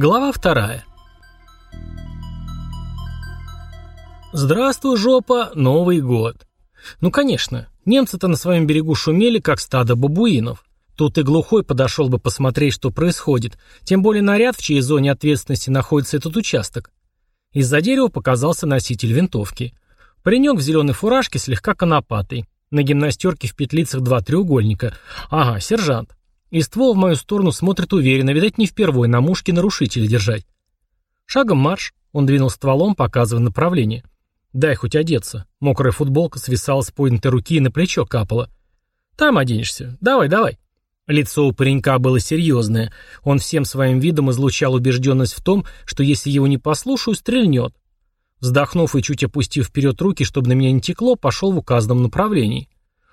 Глава 2. Здравствуй, жопа, Новый год. Ну, конечно, немцы-то на своем берегу шумели, как стадо бабуинов. Тут и глухой подошел бы посмотреть, что происходит, тем более наряд, в чьей зоне ответственности находится этот участок. Из-за дерева показался носитель винтовки. Паренек в зеленой фуражке, слегка конопатый. На гимнастерке в петлицах 2 треугольника. Ага, сержант. И ствол в мою сторону смотрит уверенно, видать, не впервой на мушке нарушителя держать. Шагом марш, он двинул стволом, показывая направление. Дай хоть одеться. Мокрая футболка свисала с поднятой руки и на плечо капала. Там оденешься. Давай, давай. Лицо у паренька было серьезное. Он всем своим видом излучал убежденность в том, что если его не послушаю, стрельнет. Вздохнув и чуть опустив вперед руки, чтобы на меня не текло, пошел в указанном направлении.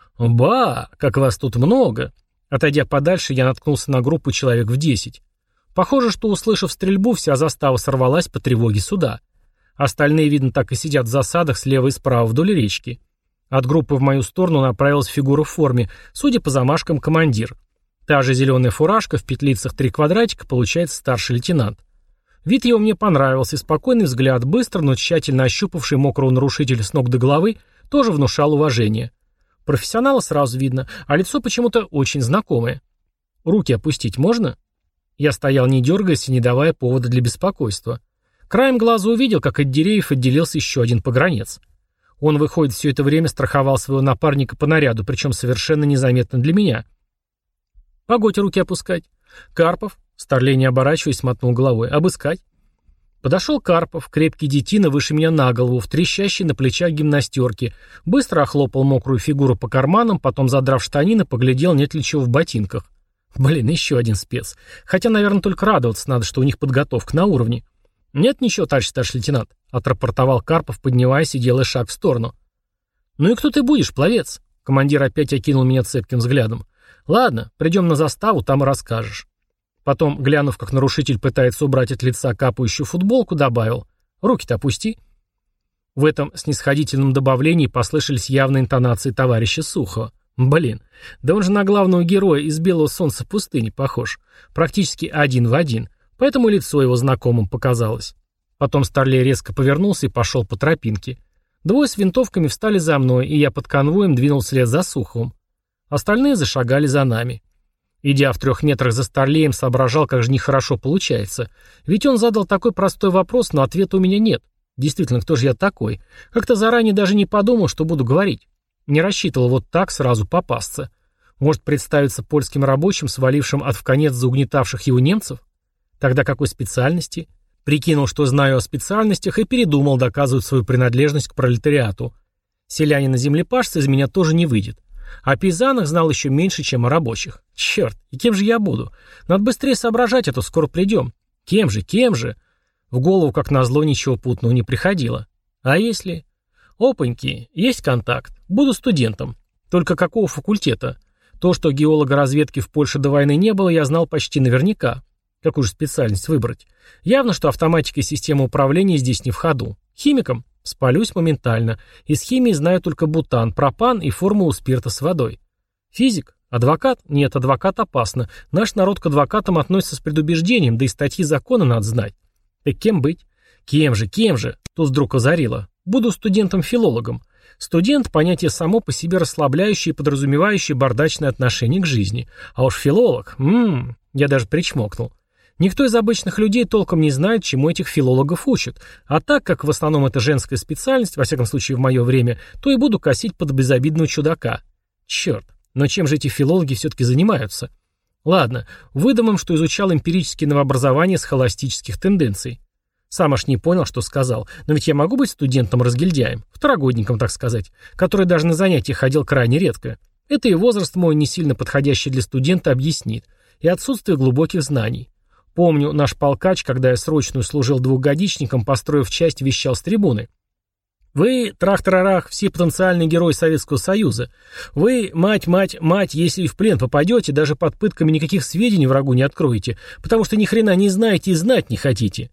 Ба, как вас тут много. Отойдя подальше, я наткнулся на группу человек в 10. Похоже, что, услышав стрельбу, вся застава сорвалась по тревоге сюда. Остальные, видно, так и сидят в засадах слева и справа вдоль речки. От группы в мою сторону направилась фигура в форме, судя по замашкам, командир. Та же зеленая фуражка, в петлицах 3 квадратика, получается старший лейтенант. Вид его мне понравился, спокойный взгляд, быстро, но тщательно ощупавший мокрого нарушителя с ног до головы, тоже внушал уважение. Профессионала сразу видно, а лицо почему-то очень знакомое. Руки опустить можно? Я стоял не дергаясь и не давая повода для беспокойства. Краем глаза увидел, как от деревьев отделился еще один погранец. Он, выходит, все это время страховал своего напарника по наряду, причем совершенно незаметно для меня. Погодь руки опускать. Карпов, старлей не оборачиваясь, мотнул головой. Обыскать. Подошел Карпов, крепкий детина выше меня на голову, в трещащей на плечах гимнастерке, быстро охлопал мокрую фигуру по карманам, потом, задрав штанины, поглядел, нет ли чего в ботинках. Блин, еще один спец. Хотя, наверное, только радоваться надо, что у них подготовка на уровне. Нет ничего, товарищ старший лейтенант, отрапортовал Карпов, поднимаясь и делая шаг в сторону. Ну и кто ты будешь, пловец? Командир опять окинул меня цепким взглядом. Ладно, придем на заставу, там и расскажешь. Потом, глянув, как нарушитель пытается убрать от лица капающую футболку, добавил: «Руки-то опусти». В этом снисходительном добавлении послышались явные интонации товарища Сухова. Блин, да он же на главного героя из «Белого солнца пустыни» похож. Практически один в один. Поэтому лицо его знакомым показалось. Потом старлей резко повернулся и пошел по тропинке. 2 с винтовками встали за мной, и я под конвоем двинул вслед за Суховым. Остальные зашагали за нами. Идя в 3 метрах за старлеем, соображал, как же нехорошо получается. Ведь он задал такой простой вопрос, но ответа у меня нет. Действительно, кто же я такой? Как-то заранее даже не подумал, что буду говорить. Не рассчитывал вот так сразу попасться. Может представиться польским рабочим, свалившим от вконец заугнетавших его немцев? Тогда какой специальности? Прикинул, что знаю о специальностях, и передумал доказывать свою принадлежность к пролетариату. Селянина-землепашца из меня тоже не выйдет. О пейзанах знал еще меньше, чем о рабочих. Черт, и кем же я буду? Надо быстрее соображать, а то скоро придем. Кем же, кем же? В голову, как назло, ничего путного не приходило. А если? Опаньки, есть контакт. Буду студентом. Только какого факультета? То, что геолога-разведки в Польше до войны не было, я знал почти наверняка. Какую же специальность выбрать? Явно, что автоматика и система управления здесь не в ходу. Химиком? Спалюсь моментально. Из химии знаю только бутан, пропан и формулу спирта с водой. Физик? Адвокат? Нет, адвокат опасно. Наш народ к адвокатам относится с предубеждением, да и статьи закона надо знать. Так кем быть? Кем же? Тут вдруг озарило. Буду студентом-филологом. Студент – понятие само по себе расслабляющее и подразумевающее бардачное отношение к жизни. А уж филолог, я даже причмокнул. Никто из обычных людей толком не знает, чему этих филологов учат. А так как в основном это женская специальность, во всяком случае в мое время, то и буду косить под безобидного чудака. Черт, но чем же эти филологи все-таки занимаются? Ладно, выдам им, что изучал эмпирические новообразования схоластических тенденций. Сам аж не понял, что сказал. Но ведь я могу быть студентом-разгильдяем, второгодником, так сказать, который даже на занятия ходил крайне редко. Это и возраст мой, не сильно подходящий для студента, объяснит. И отсутствие глубоких знаний. Помню, наш полкач, когда я срочную служил 2-годичником, построив часть, вещал с трибуны. Вы, трах-тарарах, все потенциальные герои Советского Союза. Вы, мать, если и в плен попадете, даже под пытками никаких сведений врагу не откроете, потому что ни хрена не знаете и знать не хотите.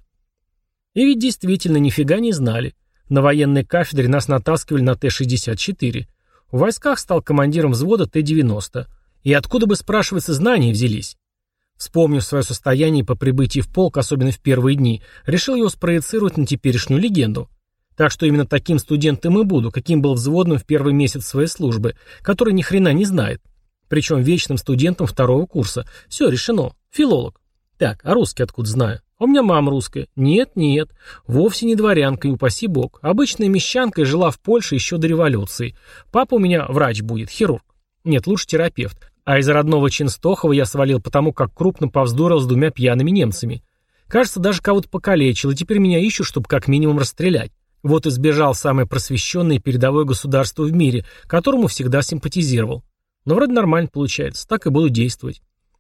И ведь действительно нифига не знали. На военной кафедре нас натаскивали на Т-64. В войсках стал командиром взвода Т-90. И откуда бы, спрашивается, знания взялись? Вспомнив свое состояние по прибытии в полк, особенно в первые дни, решил его спроецировать на теперешнюю легенду. Так что именно таким студентом и буду, каким был взводным в первый месяц своей службы, который ни хрена не знает. Причем вечным студентом второго курса. Все решено. Филолог. Так, а русский откуда знаю? А у меня мама русская. Нет, вовсе не дворянка, и упаси бог. Обычная мещанка и жила в Польше еще до революции. Папа у меня врач будет, хирург. Нет, лучше терапевт. А из родного Ченстохова я свалил потому, как крупно повздорил с двумя пьяными немцами. Кажется, даже кого-то покалечил, и теперь меня ищут, чтобы как минимум расстрелять. Вот и сбежал самое просвещенное и передовое государство в мире, которому всегда симпатизировал. Но вроде нормально получается, так и буду действовать.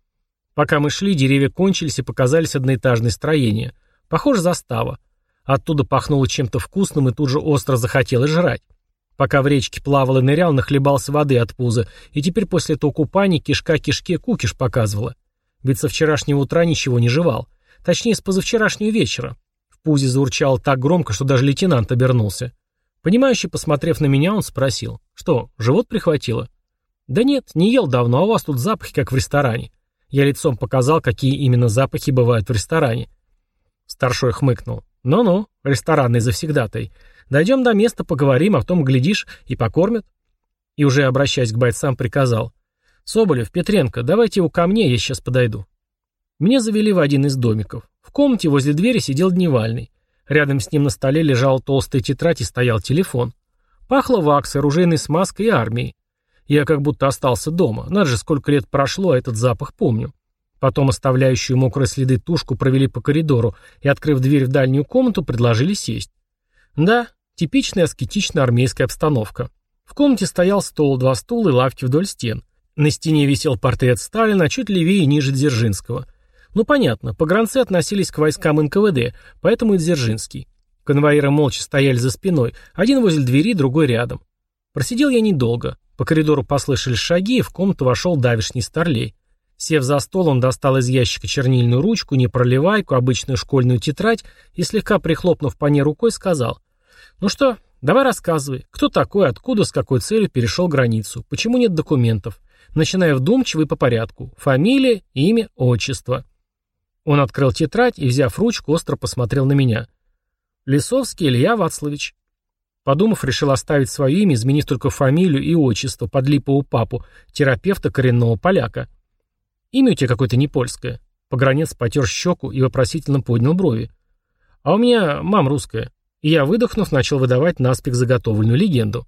Пока мы шли, деревья кончились и показались одноэтажные строения. Похоже, застава. Оттуда пахнуло чем-то вкусным и тут же остро захотелось жрать. Пока в речке плавал и нырял, нахлебался воды от пуза, и теперь после этого купания кишка кишке кукиш показывала. Ведь со вчерашнего утра ничего не жевал. Точнее, с позавчерашнего вечера. В пузе заурчало так громко, что даже лейтенант обернулся. Понимающе посмотрев на меня, он спросил: «Что, живот прихватило?» «Да нет, не ел давно, а у вас тут запахи, как в ресторане». Я лицом показал, какие именно запахи бывают в ресторане. Старшой хмыкнул. «Ну-ну, ресторанный завсегдатай. Дойдем до места, поговорим, а потом, глядишь, и покормят». И уже обращаясь к бойцам, приказал: «Соболев, Петренко, давайте его ко мне, я сейчас подойду». Меня завели в один из домиков. В комнате возле двери сидел Дневальный. Рядом с ним на столе лежала толстая тетрадь и стоял телефон. Пахло ваксой, оружейной смазкой и армией. Я как будто остался дома. Надо же, сколько лет прошло, а этот запах помню. Потом оставляющую мокрые следы тушку провели по коридору и, открыв дверь в дальнюю комнату, предложили сесть. Да, типичная аскетичная армейская обстановка. В комнате стоял стол, 2 стула и лавки вдоль стен. На стене висел портрет Сталина, чуть левее и ниже Дзержинского. Ну понятно, погранцы относились к войскам НКВД, поэтому и Дзержинский. Конвоиры молча стояли за спиной, один возле двери, другой рядом. Просидел я недолго. По коридору послышались шаги, и в комнату вошел давишний старлей. Сев за стол, он достал из ящика чернильную ручку, непроливайку, обычную школьную тетрадь и, слегка прихлопнув по ней рукой, сказал: «Ну что, давай рассказывай, кто такой, откуда, с какой целью перешел границу, почему нет документов, начиная вдумчиво и по порядку, фамилия, имя, отчество». Он открыл тетрадь и, взяв ручку, остро посмотрел на меня. «Лисовский Илья Вацлович». Подумав, решил оставить свое имя, изменив только фамилию и отчество под липового папу, терапевта коренного поляка. «Имя у тебя какое-то не польское». Погранец потер щеку и вопросительно поднял брови. «А у меня мама русская». И я, выдохнув, начал выдавать наспех заготовленную легенду.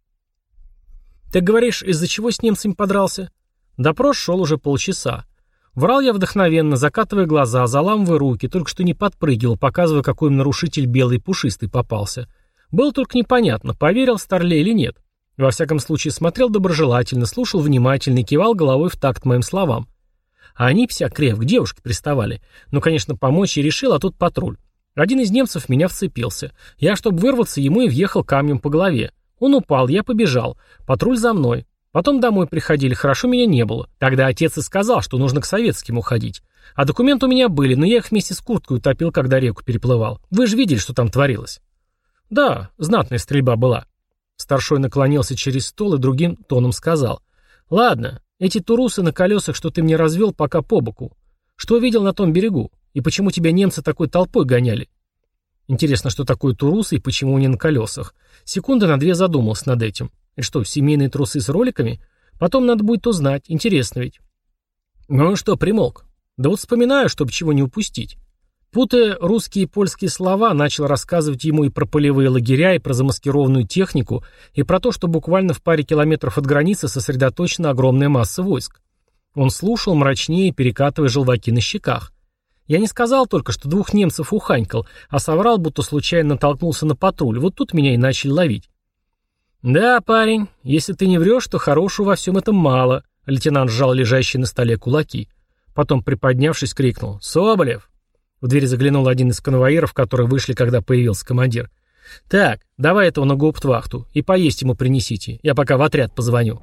«Ты говоришь, из-за чего с немцами подрался?» Допрос шел уже полчаса. Врал я вдохновенно, закатывая глаза, заламывая руки, только что не подпрыгивал, показывая, какой им нарушитель белый и пушистый попался. Было только непонятно, поверил Старлей или нет. Во всяком случае, смотрел доброжелательно, слушал внимательно и кивал головой в такт моим словам. А они, псякрев, к девушке приставали. Ну, конечно, помочь я решил, а тут патруль. Один из немцев в меня вцепился. Я, чтобы вырваться, ему и въехал камнем по голове. Он упал, я побежал. Патруль за мной. Потом домой приходили, хорошо меня не было. Тогда отец и сказал, что нужно к советским уходить. А документы у меня были, но я их вместе с курткой утопил, когда реку переплывал. Вы же видели, что там творилось. Да, знатная стрельба была. Старшой наклонился через стол и другим тоном сказал: «Ладно, эти турусы на колесах, что ты мне развел, пока по боку. Что видел на том берегу? И почему тебя немцы такой толпой гоняли?» Интересно, что такое турусы и почему они на колесах. Секунды на 2 задумался над этим. И что, семейные трусы с роликами? Потом надо будет узнать, интересно ведь. Ну что, примолк? Да вот вспоминаю, чтобы чего не упустить. Путая русские и польские слова, начал рассказывать ему и про полевые лагеря, и про замаскированную технику, и про то, что буквально в паре километров от границы сосредоточена огромная масса войск. Он слушал мрачнее, перекатывая желваки на щеках. Я не сказал только, что 2 немцев уханькал, а соврал, будто случайно натолкнулся на патруль. Вот тут меня и начали ловить. «Да, парень, если ты не врешь, то хорошего во всем этом мало», — лейтенант сжал лежащие на столе кулаки. Потом, приподнявшись, крикнул: «Соболев!» В дверь заглянул один из конвоиров, которые вышли, когда появился командир. «Так, давай этого на гауптвахту и поесть ему принесите. Я пока в отряд позвоню».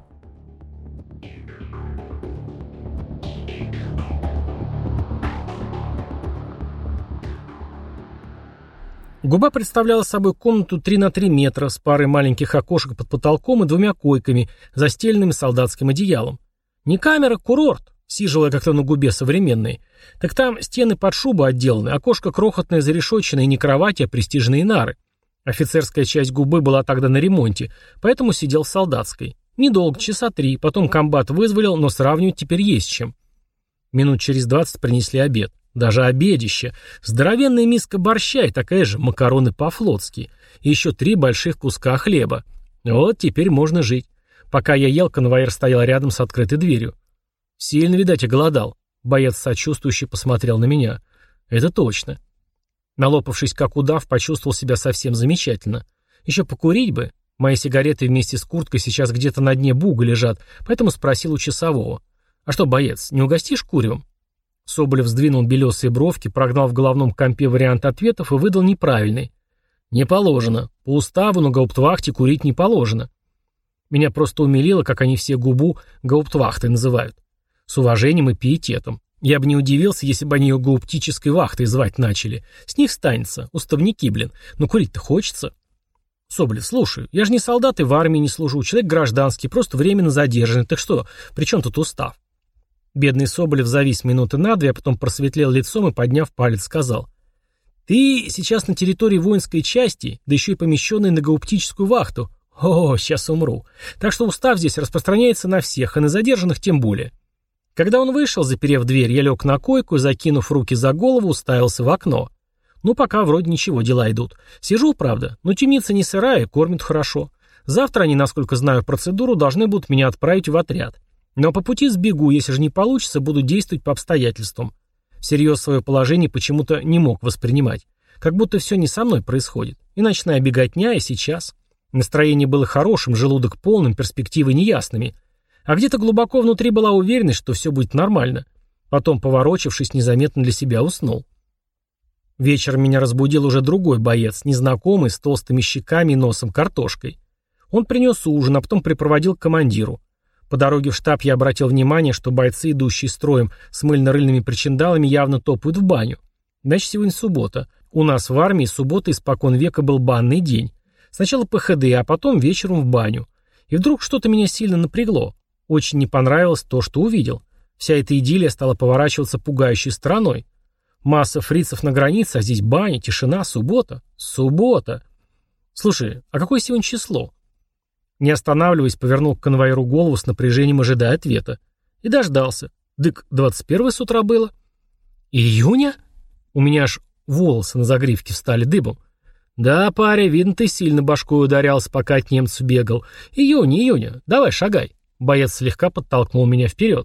Губа представляла собой комнату 3 на 3 метра с парой маленьких окошек под потолком и 2 койками, застеленными солдатским одеялом. Не камера, курорт. Сиживала как-то на губе современной. Так там стены под шубу отделаны, окошко крохотное зарешоченное, не кровати, а престижные нары. Офицерская часть губы была тогда на ремонте, поэтому сидел в солдатской. Недолго, часа 3, потом комбат вызволил, но сравнивать теперь есть с чем. Минут через 20 принесли обед. Даже обедище. Здоровенная миска борща и такая же макароны по-флотски. И еще 3 больших куска хлеба. Вот теперь можно жить. Пока я ел, конвоир стоял рядом с открытой дверью. Сильно, видать, оголодал. Боец сочувствующе посмотрел на меня. Это точно. Налопавшись как удав, почувствовал себя совсем замечательно. Еще покурить бы. Мои сигареты вместе с курткой сейчас где-то на дне буга лежат, поэтому спросил у часового. «А что, боец, не угостишь куревом?» Соболев сдвинул белесые бровки, прогнал в головном компе вариант ответов и выдал неправильный. «Не положено. По уставу на гауптвахте курить не положено». Меня просто умилило, как они все губу гауптвахтой называют. С уважением и пиететом. Я бы не удивился, если бы они ее гауптической вахтой звать начали. С них станется. Уставники, блин. Но курить-то хочется. Соболев, слушай, я же не солдат и в армии не служу. Человек гражданский, просто временно задержанный. Так что, при чем тут устав? Бедный Соболев завис минуты на 2, а потом просветлел лицом и, подняв палец, сказал. Ты сейчас на территории воинской части, да еще и помещенный на гауптическую вахту. О, сейчас умру. Так что устав здесь распространяется на всех, и на задержанных тем более. Когда он вышел, заперев дверь, я лег на койку и, закинув руки за голову, уставился в окно. Ну, пока вроде ничего, дела идут. Сижу, правда, но темница не сырая, кормят хорошо. Завтра они, насколько знаю процедуру, должны будут меня отправить в отряд. Но по пути сбегу, если же не получится, буду действовать по обстоятельствам. Всерьез свое положение почему-то не мог воспринимать. Как будто все не со мной происходит. И ночная беготня, и сейчас. Настроение было хорошим, желудок полным, перспективы неясными. А где-то глубоко внутри была уверенность, что все будет нормально. Потом, поворочившись, незаметно для себя уснул. Вечером меня разбудил уже другой боец, незнакомый, с толстыми щеками и носом картошкой. Он принес ужин, а потом припроводил к командиру. По дороге в штаб я обратил внимание, что бойцы, идущие строем с мыльно-рыльными причиндалами, явно топают в баню. Значит, сегодня суббота. У нас в армии суббота испокон века был банный день. Сначала ПХД, а потом вечером в баню. И вдруг что-то меня сильно напрягло. Очень не понравилось то, что увидел. Вся эта идиллия стала поворачиваться пугающей стороной. Масса фрицев на границе, а здесь баня, тишина, суббота. Суббота. Слушай, а какое сегодня число? Не останавливаясь, повернул к конвоиру голову с напряжением, ожидая ответа. И дождался. Дык, 21 с утра было. Июня? У меня аж волосы на загривке встали дыбом. Да, паря, видно, ты сильно башкой ударялся, пока от немцев бегал. Июня, давай, шагай. Боец слегка подтолкнул меня вперед.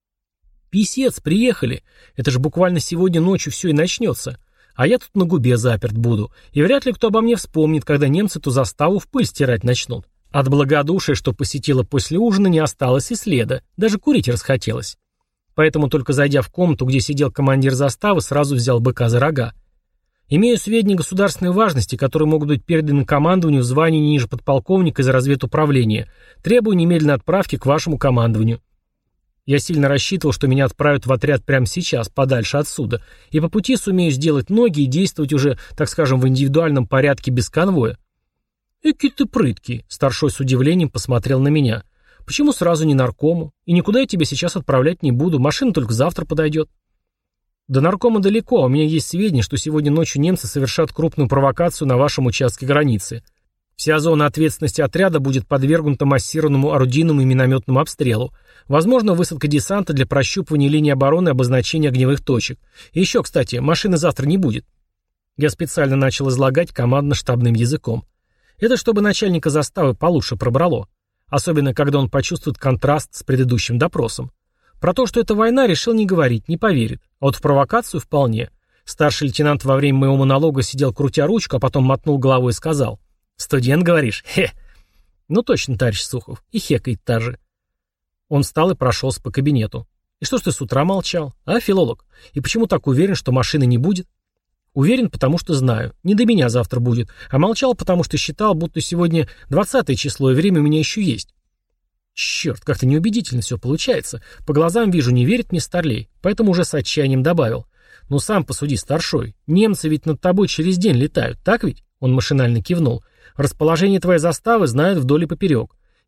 Писец, приехали. Это же буквально сегодня ночью все и начнется. А я тут на губе заперт буду. И вряд ли кто обо мне вспомнит, когда немцы ту заставу в пыль стирать начнут. От благодушия, что посетила после ужина, не осталось и следа. Даже курить расхотелось. Поэтому, только зайдя в комнату, где сидел командир заставы, сразу взял быка за рога. Имею сведения государственной важности, которые могут быть переданы командованию в звании не ниже подполковника из разведуправления. Требую немедленной отправки к вашему командованию. Я сильно рассчитывал, что меня отправят в отряд прямо сейчас, подальше отсюда, и по пути сумею сделать ноги и действовать уже, так скажем, в индивидуальном порядке без конвоя. «Эки ты прыткий», — старшой с удивлением посмотрел на меня. «Почему сразу не наркому? И никуда я тебя сейчас отправлять не буду, машина только завтра подойдет». «До наркома далеко, а у меня есть сведения, что сегодня ночью немцы совершат крупную провокацию на вашем участке границы. Вся зона ответственности отряда будет подвергнута массированному орудийному и минометному обстрелу. Возможно, высадка десанта для прощупывания линии обороны и обозначения огневых точек. И еще, кстати, машины завтра не будет». Я специально начал излагать командно-штабным языком. Это чтобы начальника заставы получше пробрало. Особенно, когда он почувствует контраст с предыдущим допросом. Про то, что это война, решил не говорить, не поверит. А вот в провокацию вполне. Старший лейтенант во время моего монолога сидел крутя ручку, а потом мотнул головой и сказал: «Студент, говоришь? Хе!» «Ну точно, товарищ Сухов. И хекает та же». Он встал и прошелся по кабинету. «И что ж ты с утра молчал? А, филолог? И почему так уверен, что машины не будет?» «Уверен, потому что знаю. Не до меня завтра будет. А молчал, потому что считал, будто сегодня 20 число, и время у меня еще есть». Черт, как-то неубедительно все получается. По глазам вижу, не верит мне Старлей. Поэтому уже с отчаянием добавил: «Ну сам посуди, старшой. Немцы ведь над тобой через день летают, так ведь?» Он машинально кивнул. «Расположение твоей заставы знают вдоль и поперек.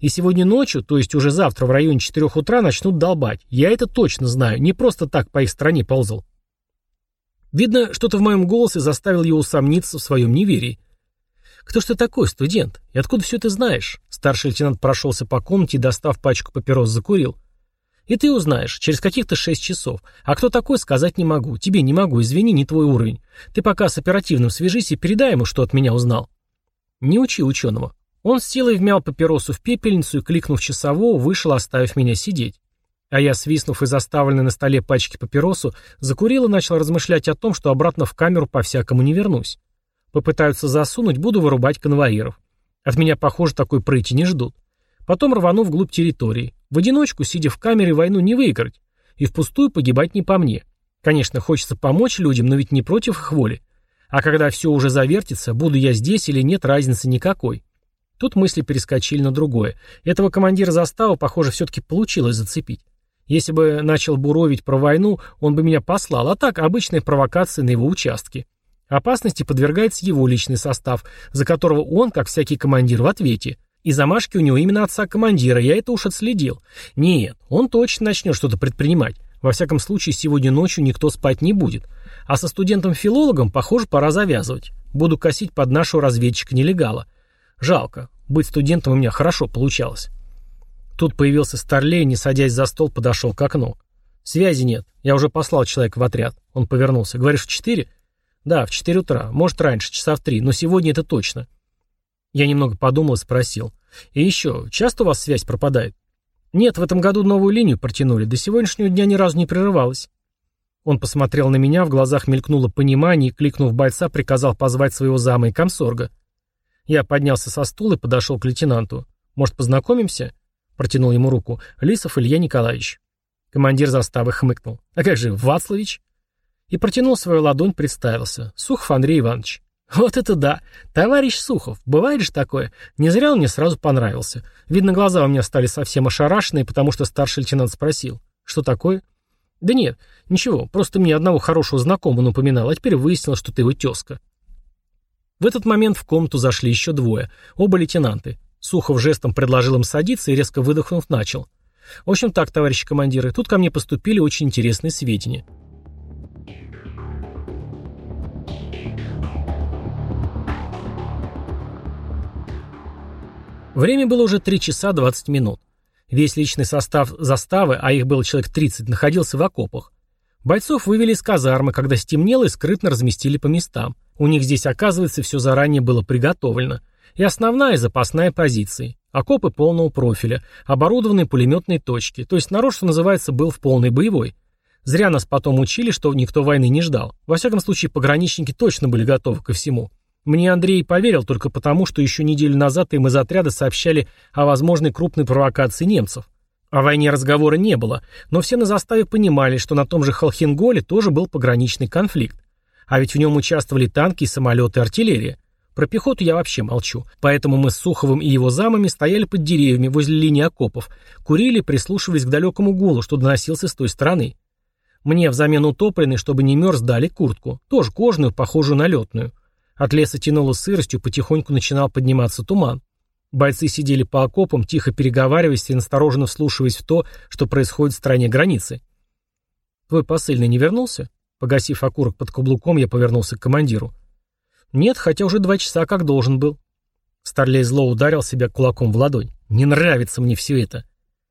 И сегодня ночью, то есть уже завтра в районе 4 утра начнут долбать. Я это точно знаю, не просто так по их стране ползал. Видно, что-то в моем голосе заставило его усомниться в своем неверии. «Кто ж ты такой, студент? И откуда все это знаешь?» Старший лейтенант прошелся по комнате и, достав пачку папирос, закурил. «И ты узнаешь, через каких-то 6 часов. А кто такой, сказать не могу. Тебе не могу, извини, не твой уровень. Ты пока с оперативным свяжись и передай ему, что от меня узнал». «Не учи ученого». Он с силой вмял папиросу в пепельницу и, кликнув часового, вышел, оставив меня сидеть. А я, свистнув из оставленной на столе пачки папиросу, закурил и начал размышлять о том, что обратно в камеру по-всякому не вернусь. Попытаются засунуть, буду вырубать конвоиров. От меня, похоже, такой прыти не ждут. Потом рвану вглубь территории. В одиночку, сидя в камере, войну не выиграть. И впустую погибать не по мне. Конечно, хочется помочь людям, но ведь не против их воли. А когда все уже завертится, буду я здесь или нет, разницы никакой. Тут мысли перескочили на другое. Этого командира заставы, похоже, все-таки получилось зацепить. Если бы начал буровить про войну, он бы меня послал, а так обычная провокация на его участке. Опасности подвергается его личный состав, за которого он, как всякий командир, в ответе. И замашки у него именно отца командира, я это уж отследил. Нет, он точно начнет что-то предпринимать. Во всяком случае, сегодня ночью никто спать не будет. А со студентом-филологом, похоже, пора завязывать. Буду косить под нашего разведчика-нелегала. Жалко, быть студентом у меня хорошо получалось. Тут появился Старлей, не садясь за стол, подошел к окну. «Связи нет. Я уже послал человека в отряд». Он повернулся. «Говоришь, в 4?» «Да, в 4 утра. Может, раньше, часа в 3. Но сегодня это точно». Я немного подумал и спросил. «И еще, часто у вас связь пропадает?» «Нет, в этом году новую линию протянули. До сегодняшнего дня ни разу не прерывалась». Он посмотрел на меня, в глазах мелькнуло понимание и, кликнув бойца, приказал позвать своего зама и комсорга. Я поднялся со стула и подошел к лейтенанту. «Может, познакомимся?» Протянул ему руку. «Лисов Илья Николаевич». Командир заставы хмыкнул. «А как же, Вацлович?» И протянул свою ладонь, представился. Сухов Андрей Иванович. «Вот это да! Товарищ Сухов, бывает же такое? Не зря он мне сразу понравился. Видно, глаза у меня стали совсем ошарашенные, потому что старший лейтенант спросил. Что такое? Да нет, ничего, просто мне одного хорошего знакомого напоминал, а теперь выяснилось, что ты его тезка». В этот момент в комнату зашли еще двое, оба лейтенанты. Сухов жестом предложил им садиться и, резко выдохнув, начал. «В общем так, товарищи командиры, тут ко мне поступили очень интересные сведения». Время было уже 3 часа 20 минут. Весь личный состав заставы, а их было человек 30, находился в окопах. Бойцов вывели из казармы, когда стемнело, и скрытно разместили по местам. У них здесь, оказывается, все заранее было приготовлено. И основная, и запасная позиции. Окопы полного профиля, оборудованные пулеметные точки, то есть народ, что называется, был в полной боевой. Зря нас потом учили, что никто войны не ждал. Во всяком случае, пограничники точно были готовы ко всему. Мне Андрей поверил только потому, что еще неделю назад им из отряда сообщали о возможной крупной провокации немцев. О войне разговора не было, но все на заставе понимали, что на том же Холхенголе тоже был пограничный конфликт. А ведь в нем участвовали танки, самолеты, артиллерия. Про пехоту я вообще молчу. Поэтому мы с Суховым и его замами стояли под деревьями возле линии окопов, курили, прислушивались к далекому гулу, что доносился с той стороны. Мне взамен утопленной, чтобы не мерз, дали куртку, тоже кожаную, похожую на летную. От леса тянуло сыростью, потихоньку начинал подниматься туман. Бойцы сидели по окопам, тихо переговариваясь и настороженно вслушиваясь в то, что происходит в стороне границы. «Твой посыльный не вернулся?» Погасив окурок под каблуком, я повернулся к командиру. «Нет, хотя уже 2 часа как должен был». Старлей зло ударил себя кулаком в ладонь. «Не нравится мне все это».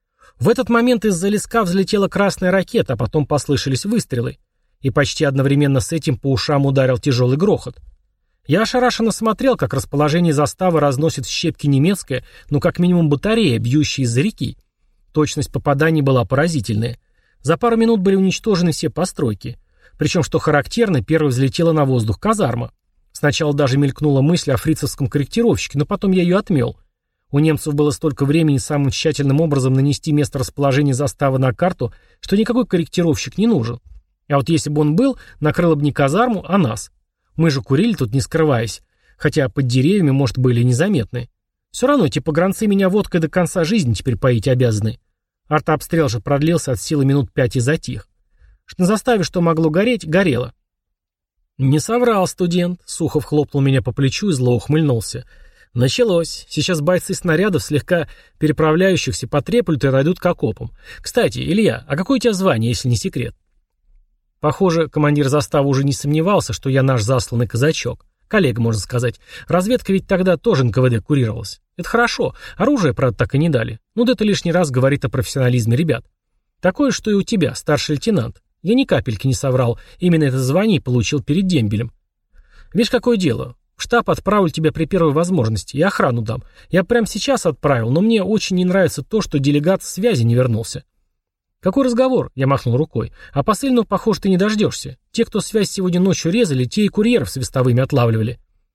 В этот момент из-за леска взлетела красная ракета, а потом послышались выстрелы. И почти одновременно с этим по ушам ударил тяжелый грохот. Я ошарашенно смотрел, как расположение заставы разносит в щепки немецкая, ну как минимум батарея, бьющая из-за реки. Точность попаданий была поразительная. За пару минут были уничтожены все постройки. Причем, что характерно, первой взлетела на воздух казарма. Сначала даже мелькнула мысль о фрицевском корректировщике, но потом я ее отмел. У немцев было столько времени самым тщательным образом нанести место расположения заставы на карту, что никакой корректировщик не нужен. А вот если бы он был, накрыло бы не казарму, а нас. Мы же курили тут, не скрываясь, хотя под деревьями, может, были незаметны. Все равно эти погранцы меня водкой до конца жизни теперь поить обязаны. Артобстрел же продлился от силы минут 5 и затих. На заставе, что могло гореть, горело. «Не соврал студент», — Сухов хлопнул меня по плечу и зло ухмыльнулся. Началось. Сейчас бойцы снарядов, слегка переправляющихся, потреплют и отойдут к окопам. Кстати, Илья, а какое у тебя звание, если не секрет? Похоже, командир заставы уже не сомневался, что я наш засланный казачок. Коллега, можно сказать. Разведка ведь тогда тоже НКВД курировалась. Это хорошо. Оружие, правда, так и не дали. Ну да это лишний раз говорит о профессионализме ребят. Такое, что и у тебя, старший лейтенант. Я ни капельки не соврал. Именно это звание получил перед дембелем. Видишь, какое дело. В штаб отправлю тебя при первой возможности. И охрану дам. Я прямо сейчас отправил, но мне очень не нравится то, что делегат связи не вернулся. Какой разговор? Я махнул рукой. А посыльного, похоже, ты не дождешься. Те, кто связь сегодня ночью резали, те и курьеров свистовыми отлавливали.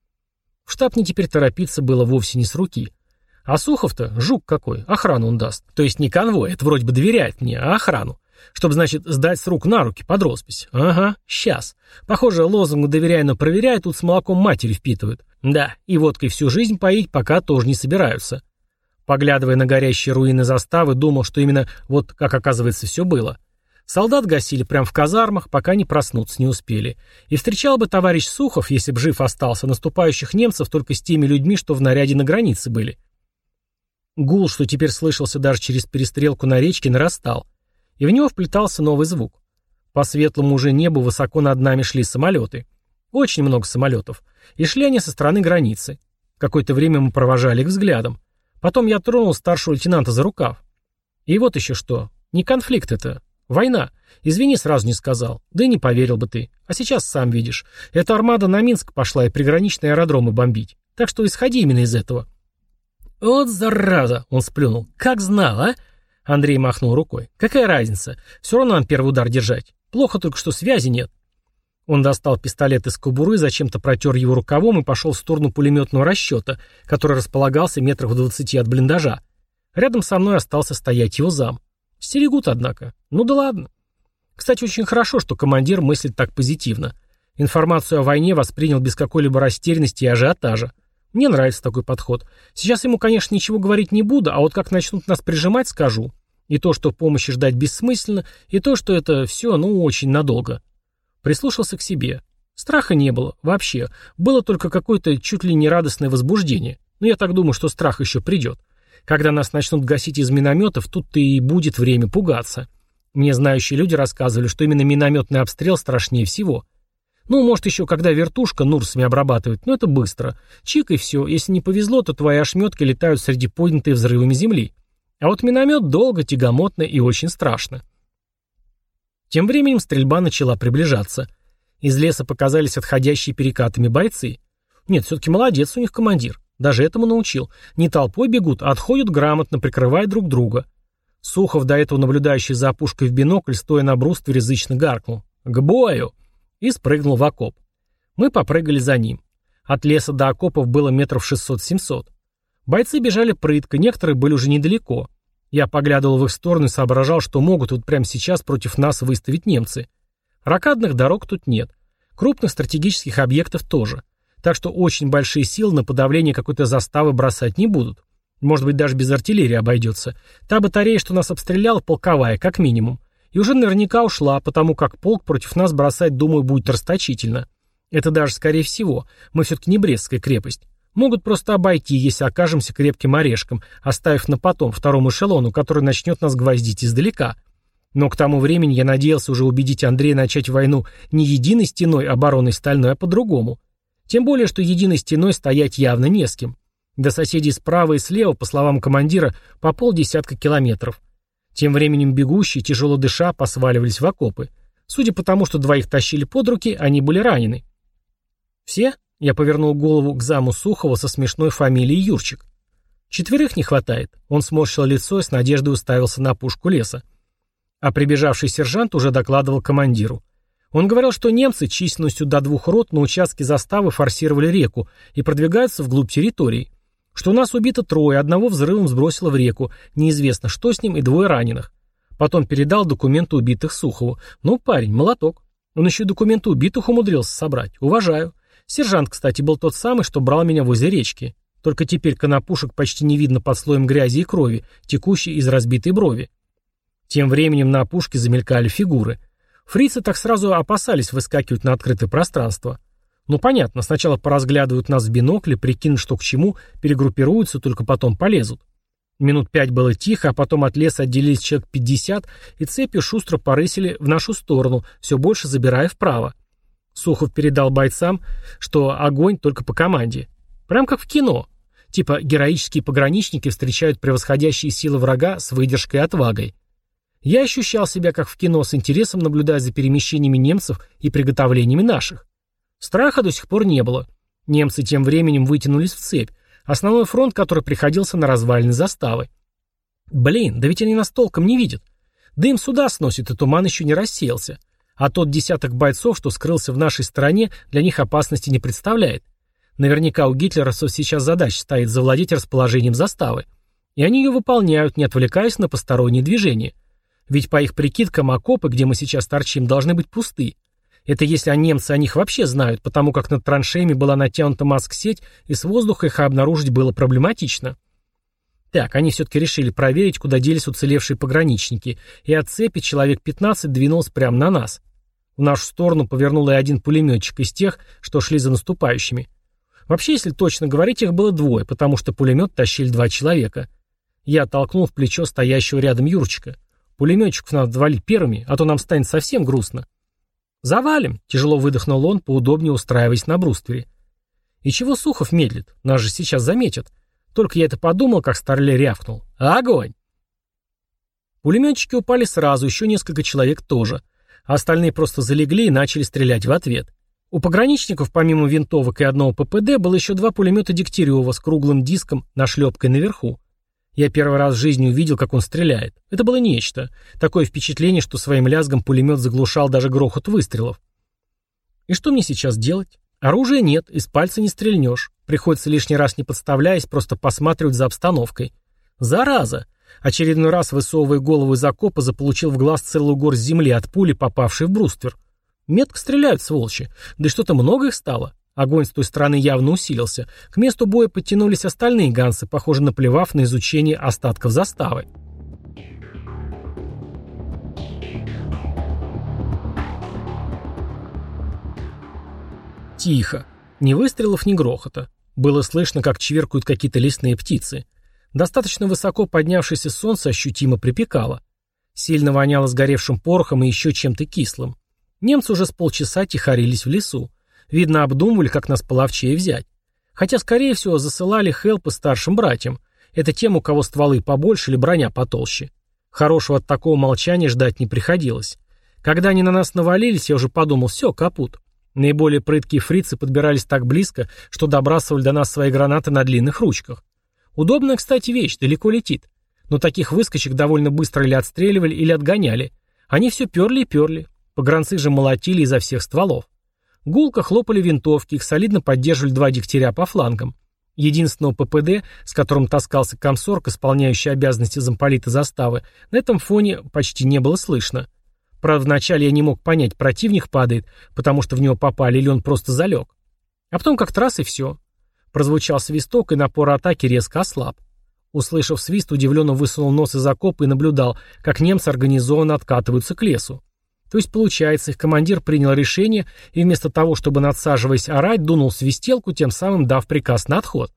В штаб мне теперь торопиться было вовсе не с руки. А Сухов-то, жук какой, охрану он даст. То есть не конвой, это вроде бы доверяет мне, а охрану. Чтобы, значит, сдать с рук на руки под роспись. Ага, сейчас. Похоже, лозунг «доверяй, но проверяй» тут с молоком матери впитывают. Да, и водкой всю жизнь поить пока тоже не собираются. Поглядывая на горящие руины заставы, думал, что именно вот как оказывается все было. Солдат гасили прямо в казармах, пока не проснуться не успели. И встречал бы товарищ Сухов, если б жив остался, наступающих немцев только с теми людьми, что в наряде на границе были. Гул, что теперь слышался даже через перестрелку на речке, нарастал. И в него вплетался новый звук. По светлому уже небу высоко над нами шли самолеты. Очень много самолетов. И шли они со стороны границы. Какое-то время мы провожали их взглядом. Потом я тронул старшего лейтенанта за рукав. И вот еще что. Не конфликт это. Война. Извини, сразу не сказал. Да и не поверил бы ты. А сейчас сам видишь. Эта армада на Минск пошла и приграничные аэродромы бомбить. Так что исходи именно из этого. Вот зараза, он сплюнул. Как знал, а? Андрей махнул рукой. Какая разница? Все равно нам первый удар держать. Плохо только, что связи нет. Он достал пистолет из кобуры, зачем-то протер его рукавом и пошел в сторону пулеметного расчета, который располагался метрах в 20 от блиндажа. Рядом со мной остался стоять его зам. Стерегут, однако. Ну да ладно. Кстати, очень хорошо, что командир мыслит так позитивно. Информацию о войне воспринял без какой-либо растерянности и ажиотажа. Мне нравится такой подход. Сейчас ему, конечно, ничего говорить не буду, а вот как начнут нас прижимать, скажу. И то, что помощи ждать бессмысленно, и то, что это все, ну, очень надолго. Прислушался к себе. Страха не было, вообще. Было только какое-то чуть ли не радостное возбуждение. Но я так думаю, что страх еще придет. Когда нас начнут гасить из минометов, тут-то и будет время пугаться. Мне знающие люди рассказывали, что именно минометный обстрел страшнее всего. Ну, может, еще когда вертушка Нурсами обрабатывает, но это быстро. Чик и все. Если не повезло, то твои ошметки летают среди поднятой взрывами земли. А вот миномет долго, тягомотно и очень страшно. Тем временем стрельба начала приближаться. Из леса показались отходящие перекатами бойцы. Нет, все-таки молодец у них командир. Даже этому научил. Не толпой бегут, а отходят грамотно, прикрывая друг друга. Сухов, до этого наблюдающий за опушкой в бинокль, стоя на бруствере, зычно гаркнул. «К бою!» и спрыгнул в окоп. Мы попрыгали за ним. От леса до окопов было метров 600-700. Бойцы бежали прытко, некоторые были уже недалеко. Я поглядывал в их сторону и соображал, что могут вот прямо сейчас против нас выставить немцы. Рокадных дорог тут нет. Крупных стратегических объектов тоже. Так что очень большие силы на подавление какой-то заставы бросать не будут. Может быть, даже без артиллерии обойдется. Та батарея, что нас обстреляла, полковая, как минимум. И уже наверняка ушла, потому как полк против нас бросать, думаю, будет расточительно. Это даже скорее всего. Мы все-таки не Брестская крепость. Могут просто обойти, если окажемся крепким орешком, оставив на потом второму эшелону, который начнет нас гвоздить издалека. Но к тому времени я надеялся уже убедить Андрея начать войну не единой стеной обороны стальной, а по-другому. Тем более, что единой стеной стоять явно не с кем. До соседей справа и слева, по словам командира, по полдесятка километров. Тем временем бегущие, тяжело дыша, посваливались в окопы. Судя по тому, что двоих тащили под руки, они были ранены. «Все?» — я повернул голову к заму Сухова со смешной фамилией Юрчик. «4 не хватает». Он сморщил лицо и с надеждой уставился на опушку леса. А прибежавший сержант уже докладывал командиру. Он говорил, что немцы численностью до 2 рот на участке заставы форсировали реку и продвигаются вглубь территории. Что у нас убито 3, одного взрывом сбросило в реку, неизвестно, что с ним, и 2 раненых. Потом передал документы убитых Сухову. Ну, парень, молоток. Он еще и документы убитых умудрился собрать. Уважаю. Сержант, кстати, был тот самый, что брал меня возле речки. Только теперь конопушек почти не видно под слоем грязи и крови, текущей из разбитой брови. Тем временем на опушке замелькали фигуры. Фрицы так сразу опасались выскакивать на открытое пространство. Ну понятно, сначала поразглядывают нас в бинокле, прикинут, что к чему, перегруппируются, только потом полезут. Минут 5 было тихо, а потом от леса отделились человек 50 и цепью шустро порысили в нашу сторону, все больше забирая вправо. Сухов передал бойцам, что огонь только по команде. Прям как в кино. Типа героические пограничники встречают превосходящие силы врага с выдержкой и отвагой. Я ощущал себя как в кино, с интересом наблюдая за перемещениями немцев и приготовлениями наших. Страха до сих пор не было. Немцы тем временем вытянулись в цепь. Основной фронт, который приходился на развалины заставы. Блин, да ведь они нас толком не видят. Дым сюда сносит, и туман еще не рассеялся. А тот десяток бойцов, что скрылся в нашей стороне, для них опасности не представляет. Наверняка у гитлеровцев сейчас задача стоит завладеть расположением заставы. И они ее выполняют, не отвлекаясь на посторонние движения. Ведь по их прикидкам окопы, где мы сейчас торчим, должны быть пусты. Это если немцы о них вообще знают, потому как над траншеями была натянута маск-сеть, и с воздуха их обнаружить было проблематично. Так, они все-таки решили проверить, куда делись уцелевшие пограничники, и от цепи человек 15 двинулся прямо на нас. В нашу сторону повернул и один пулеметчик из тех, что шли за наступающими. Вообще, если точно говорить, их было двое, потому что пулемет тащили 2 человека. Я толкнул в плечо стоящего рядом Юрчика. Пулеметчиков надо валить первыми, а то нам станет совсем грустно. «Завалим!» — тяжело выдохнул он, поудобнее устраиваясь на бруствере. «И чего Сухов медлит? Нас же сейчас заметят». Только я это подумал, как Старлей рявкнул. «Огонь!» Пулеметчики упали сразу, еще несколько человек тоже. А остальные просто залегли и начали стрелять в ответ. У пограничников, помимо винтовок и одного ППД, было еще 2 пулемета Дегтярева с круглым диском на шлепкой наверху. Я первый раз в жизни увидел, как он стреляет. Это было нечто. Такое впечатление, что своим лязгом пулемет заглушал даже грохот выстрелов. И что мне сейчас делать? Оружия нет, из пальца не стрельнешь. Приходится лишний раз не подставляясь, просто посматривать за обстановкой. Зараза! Очередной раз, высовывая голову из окопа, заполучил в глаз целую горсть земли от пули, попавшей в бруствер. Метко стреляют, сволочи. Да и что-то много их стало. Огонь с той стороны явно усилился. К месту боя подтянулись остальные гансы, похоже, наплевав на изучение остатков заставы. Тихо. Ни выстрелов, ни грохота. Было слышно, как чиркают какие-то лесные птицы. Достаточно высоко поднявшееся солнце ощутимо припекало. Сильно воняло сгоревшим порохом и еще чем-то кислым. Немцы уже с полчаса тихорились в лесу. Видно, обдумывали, как нас половчее взять. Хотя, скорее всего, засылали хелпы старшим братьям. Это тем, у кого стволы побольше или броня потолще. Хорошего от такого молчания ждать не приходилось. Когда они на нас навалились, я уже подумал, все, капут. Наиболее прыткие фрицы подбирались так близко, что добрасывали до нас свои гранаты на длинных ручках. Удобная, кстати, вещь, далеко летит. Но таких выскочек довольно быстро или отстреливали, или отгоняли. Они все перли и перли. Погранцы же молотили изо всех стволов. Гулко хлопали винтовки, их солидно поддерживали 2 дегтяря по флангам. Единственного ППД, с которым таскался комсорг, исполняющий обязанности замполита заставы, на этом фоне почти не было слышно. Правда, вначале я не мог понять, противник падает, потому что в него попали, или он просто залег. А потом как-то раз и все. Прозвучал свисток, и напор атаки резко ослаб. Услышав свист, удивленно высунул нос из окопа и наблюдал, как немцы организованно откатываются к лесу. То есть, получается, их командир принял решение и вместо того, чтобы, надсаживаясь, орать, дунул в свистелку, тем самым дав приказ на отход.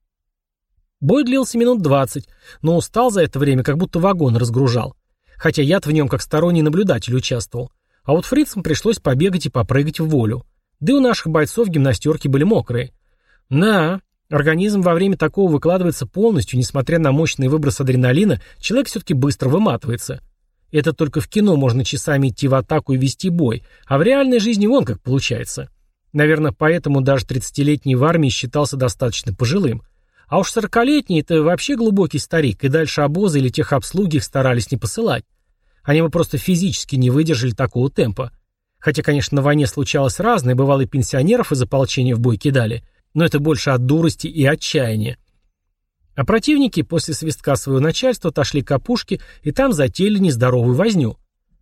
Бой длился минут 20, но устал за это время, как будто вагон разгружал. Хотя я-то в нем как сторонний наблюдатель участвовал. А вот фрицам пришлось побегать и попрыгать в волю. Да и у наших бойцов гимнастерки были мокрые. Да, организм во время такого выкладывается полностью, несмотря на мощный выброс адреналина, человек все-таки быстро выматывается. Это только в кино можно часами идти в атаку и вести бой, а в реальной жизни вон как получается. Наверное, поэтому даже 30-летний в армии считался достаточно пожилым. А уж 40-летний — это вообще глубокий старик, и дальше обозы или техобслуги их старались не посылать. Они бы просто физически не выдержали такого темпа. Хотя, конечно, на войне случалось разное, бывало и пенсионеров из ополчения в бой кидали, но это больше от дурости и отчаяния. А противники после свистка своего начальства отошли к опушке и там затеяли нездоровую возню.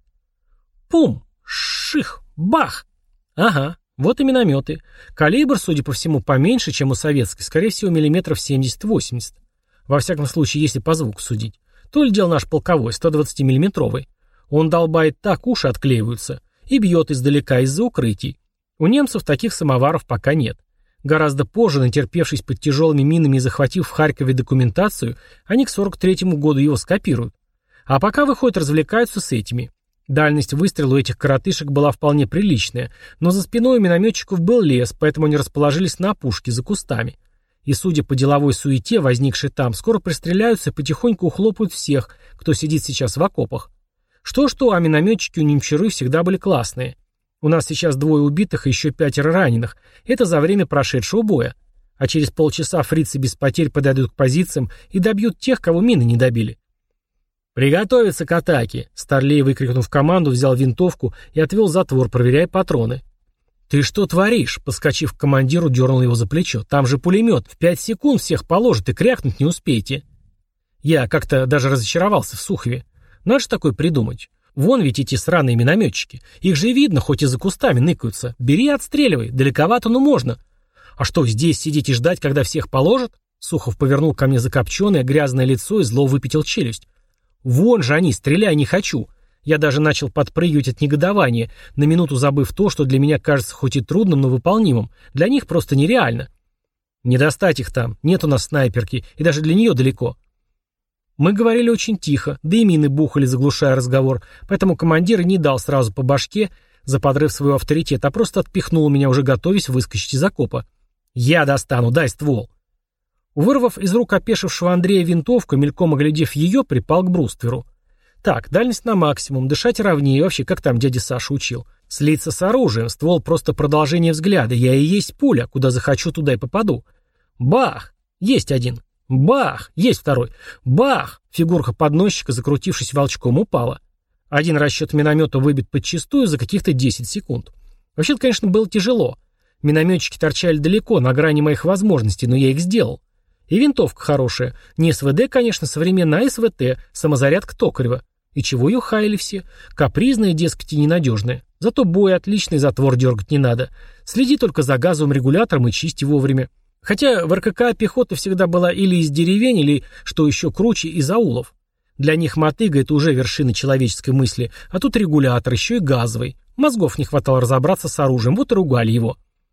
Пум! Ших! Бах! Ага, вот и минометы. Калибр, судя по всему, поменьше, чем у советской, скорее всего, миллиметров 70-80. Во всяком случае, если по звуку судить. То ли дело наш полковой, 120-миллиметровый. Он долбает так, уши отклеиваются. И бьет издалека из-за укрытий. У немцев таких самоваров пока нет. Гораздо позже, натерпевшись под тяжелыми минами и захватив в Харькове документацию, они к 43-му году его скопируют. А пока, выходят, развлекаются с этими. Дальность выстрела у этих коротышек была вполне приличная, но за спиной у минометчиков был лес, поэтому они расположились на опушке, за кустами. И, судя по деловой суете, возникшей там, скоро пристреляются и потихоньку ухлопают всех, кто сидит сейчас в окопах. Что-что, а минометчики у немчуры всегда были классные. У нас сейчас 2 убитых и еще 5 раненых. Это за время прошедшего боя. А через полчаса фрицы без потерь подойдут к позициям и добьют тех, кого мины не добили. «Приготовиться к атаке!» Старлей, выкрикнув команду, взял винтовку и отвел затвор, проверяя патроны. «Ты что творишь?» Подскочив к командиру, дернул его за плечо. «Там же пулемет. В 5 секунд всех положит и крякнуть не успеете». Я как-то даже разочаровался в Сухове. Надо же такое придумать. Вон ведь эти сраные минометчики. Их же видно, хоть и за кустами ныкаются. Бери и отстреливай. Далековато, но можно. А что, здесь сидеть и ждать, когда всех положат? Сухов повернул ко мне закопченное, грязное лицо и зло выпятил челюсть. Вон же они, стреляй не хочу. Я даже начал подпрыгивать от негодования, на минуту забыв то, что для меня кажется хоть и трудным, но выполнимым. Для них просто нереально. Не достать их там, нет у нас снайперки, и даже для нее далеко. Мы говорили очень тихо, да и мины бухали, заглушая разговор, поэтому командир не дал сразу по башке за подрыв своего авторитета, а просто отпихнул меня, уже готовясь выскочить из окопа. «Я достану, дай ствол!» Вырвав из рук опешившего Андрея винтовку, мельком оглядев ее, припал к брустверу. Так, дальность на максимум, дышать ровнее, вообще, как там дядя Саша учил. Слиться с оружием, ствол просто продолжение взгляда, я и есть пуля, куда захочу, туда и попаду. Бах! Есть один. Бах! Есть второй. Бах! Фигурка подносчика, закрутившись волчком, упала. Один расчет миномета выбит подчистую за каких-то 10 секунд. Вообще-то, конечно, было тяжело. Минометчики торчали далеко, на грани моих возможностей, но я их сделал. И винтовка хорошая. Не СВД, конечно, современная, а СВТ, самозарядка Токарева. И чего ее хаяли все? Капризная, дескать, и ненадежная. Зато бой отличный, затвор дергать не надо. Следи только за газовым регулятором и чисти вовремя. Хотя в РКК пехота всегда была или из деревень, или, что еще круче, из аулов. Для них мотыга — это уже вершина человеческой мысли, а тут регулятор, еще и газовый. Мозгов не хватало разобраться с оружием, вот и ругали его.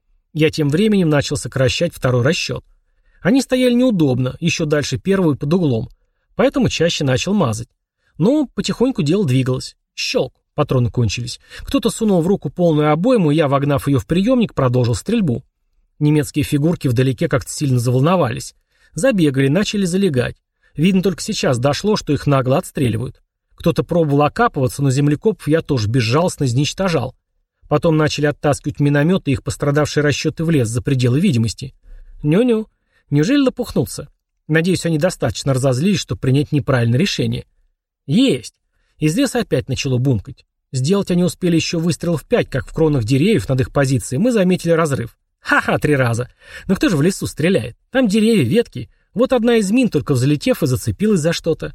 Я тем временем начал сокращать второй расчет. Они стояли неудобно, еще дальше первого и под углом, поэтому чаще начал мазать. Но потихоньку дело двигалось. Щелк, патроны кончились. Кто-то сунул в руку полную обойму, и я, вогнав ее в приемник, продолжил стрельбу. Немецкие фигурки вдалеке как-то сильно заволновались. Забегали, начали залегать. Видно, только сейчас дошло, что их нагло отстреливают. Кто-то пробовал окапываться, но землекопов я тоже безжалостно изничтожал. Потом начали оттаскивать минометы и их пострадавшие расчеты в лес за пределы видимости. Ню-ню. Неужели лопухнутся? Надеюсь, они достаточно разозлились, чтобы принять неправильное решение. Есть. Из леса опять начало бумкать. Сделать они успели еще выстрелов 5, как в кронах деревьев над их позицией. Мы заметили разрыв. Ха-ха, 3 раза. Но кто же в лесу стреляет? Там деревья, ветки. Вот одна из мин, только взлетев, и зацепилась за что-то.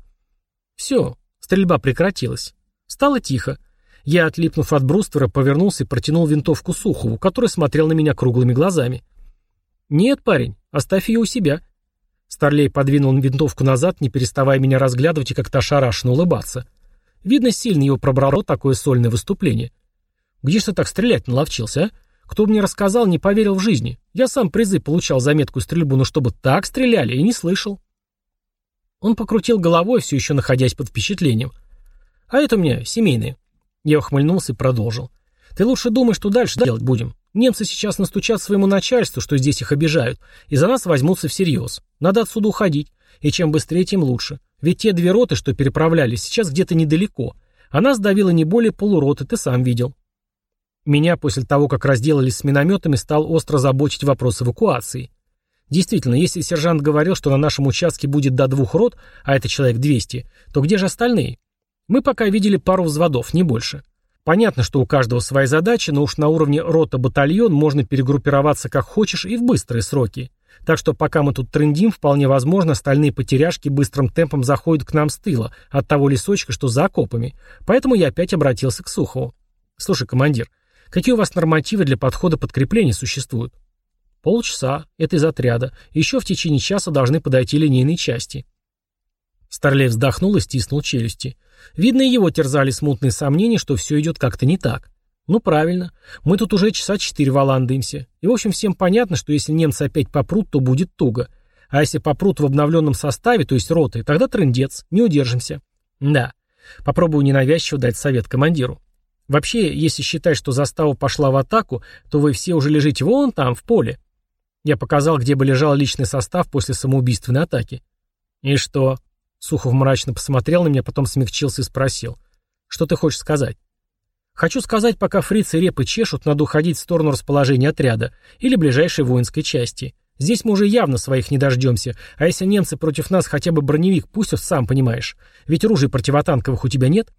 Все, стрельба прекратилась. Стало тихо. Я, отлипнув от бруствера, повернулся и протянул винтовку Сухову, который смотрел на меня круглыми глазами. «Нет, парень, оставь ее у себя». Старлей подвинул винтовку назад, не переставая меня разглядывать и как-то ошарашенно улыбаться. Видно, сильно его пробрало такое сольное выступление. «Где ж ты так стрелять наловчился, а? Кто бы мне рассказал, не поверил в жизни. Я сам призы получал за меткую стрельбу, но чтобы так стреляли, и не слышал». Он покрутил головой, все еще находясь под впечатлением. «А это у меня семейные». Я ухмыльнулся и продолжил. «Ты лучше думай, что дальше делать будем. Немцы сейчас настучат своему начальству, что здесь их обижают, и за нас возьмутся всерьез. Надо отсюда уходить. И чем быстрее, тем лучше. Ведь те 2 роты, что переправлялись, сейчас где-то недалеко. А нас давило не более полуроты, ты сам видел». Меня после того, как разделались с минометами, стал остро заботить вопрос эвакуации. Действительно, если сержант говорил, что на нашем участке будет до 2 рот, а это человек 200, то где же остальные? Мы пока видели пару взводов, не больше. Понятно, что у каждого свои задачи, но уж на уровне рота-батальон можно перегруппироваться как хочешь и в быстрые сроки. Так что пока мы тут трындим, вполне возможно, остальные потеряшки быстрым темпом заходят к нам с тыла, от того лесочка, что за окопами. Поэтому я опять обратился к Сухову. «Слушай, командир, какие у вас нормативы для подхода подкрепления существуют?» «Полчаса. Это из отряда. Еще в течение часа должны подойти линейные части». Старлей вздохнул и стиснул челюсти. Видно, и его терзали смутные сомнения, что все идет как-то не так. Ну правильно, мы тут уже часа 4 валандаемся. И в общем всем понятно, что если немцы опять попрут, то будет туго. А если попрут в обновленном составе, то есть роты, тогда трындец, не удержимся. Да, попробую ненавязчиво дать совет командиру. Вообще, если считать, что застава пошла в атаку, то вы все уже лежите вон там, в поле. Я показал, где бы лежал личный состав после самоубийственной атаки. И что? Сухов мрачно посмотрел на меня, потом смягчился и спросил. Что ты хочешь сказать? Хочу сказать, пока фрицы и репы чешут, надо уходить в сторону расположения отряда или ближайшей воинской части. Здесь мы уже явно своих не дождемся, а если немцы против нас хотя бы броневик пустят, сам понимаешь. Ведь ружей противотанковых у тебя нет?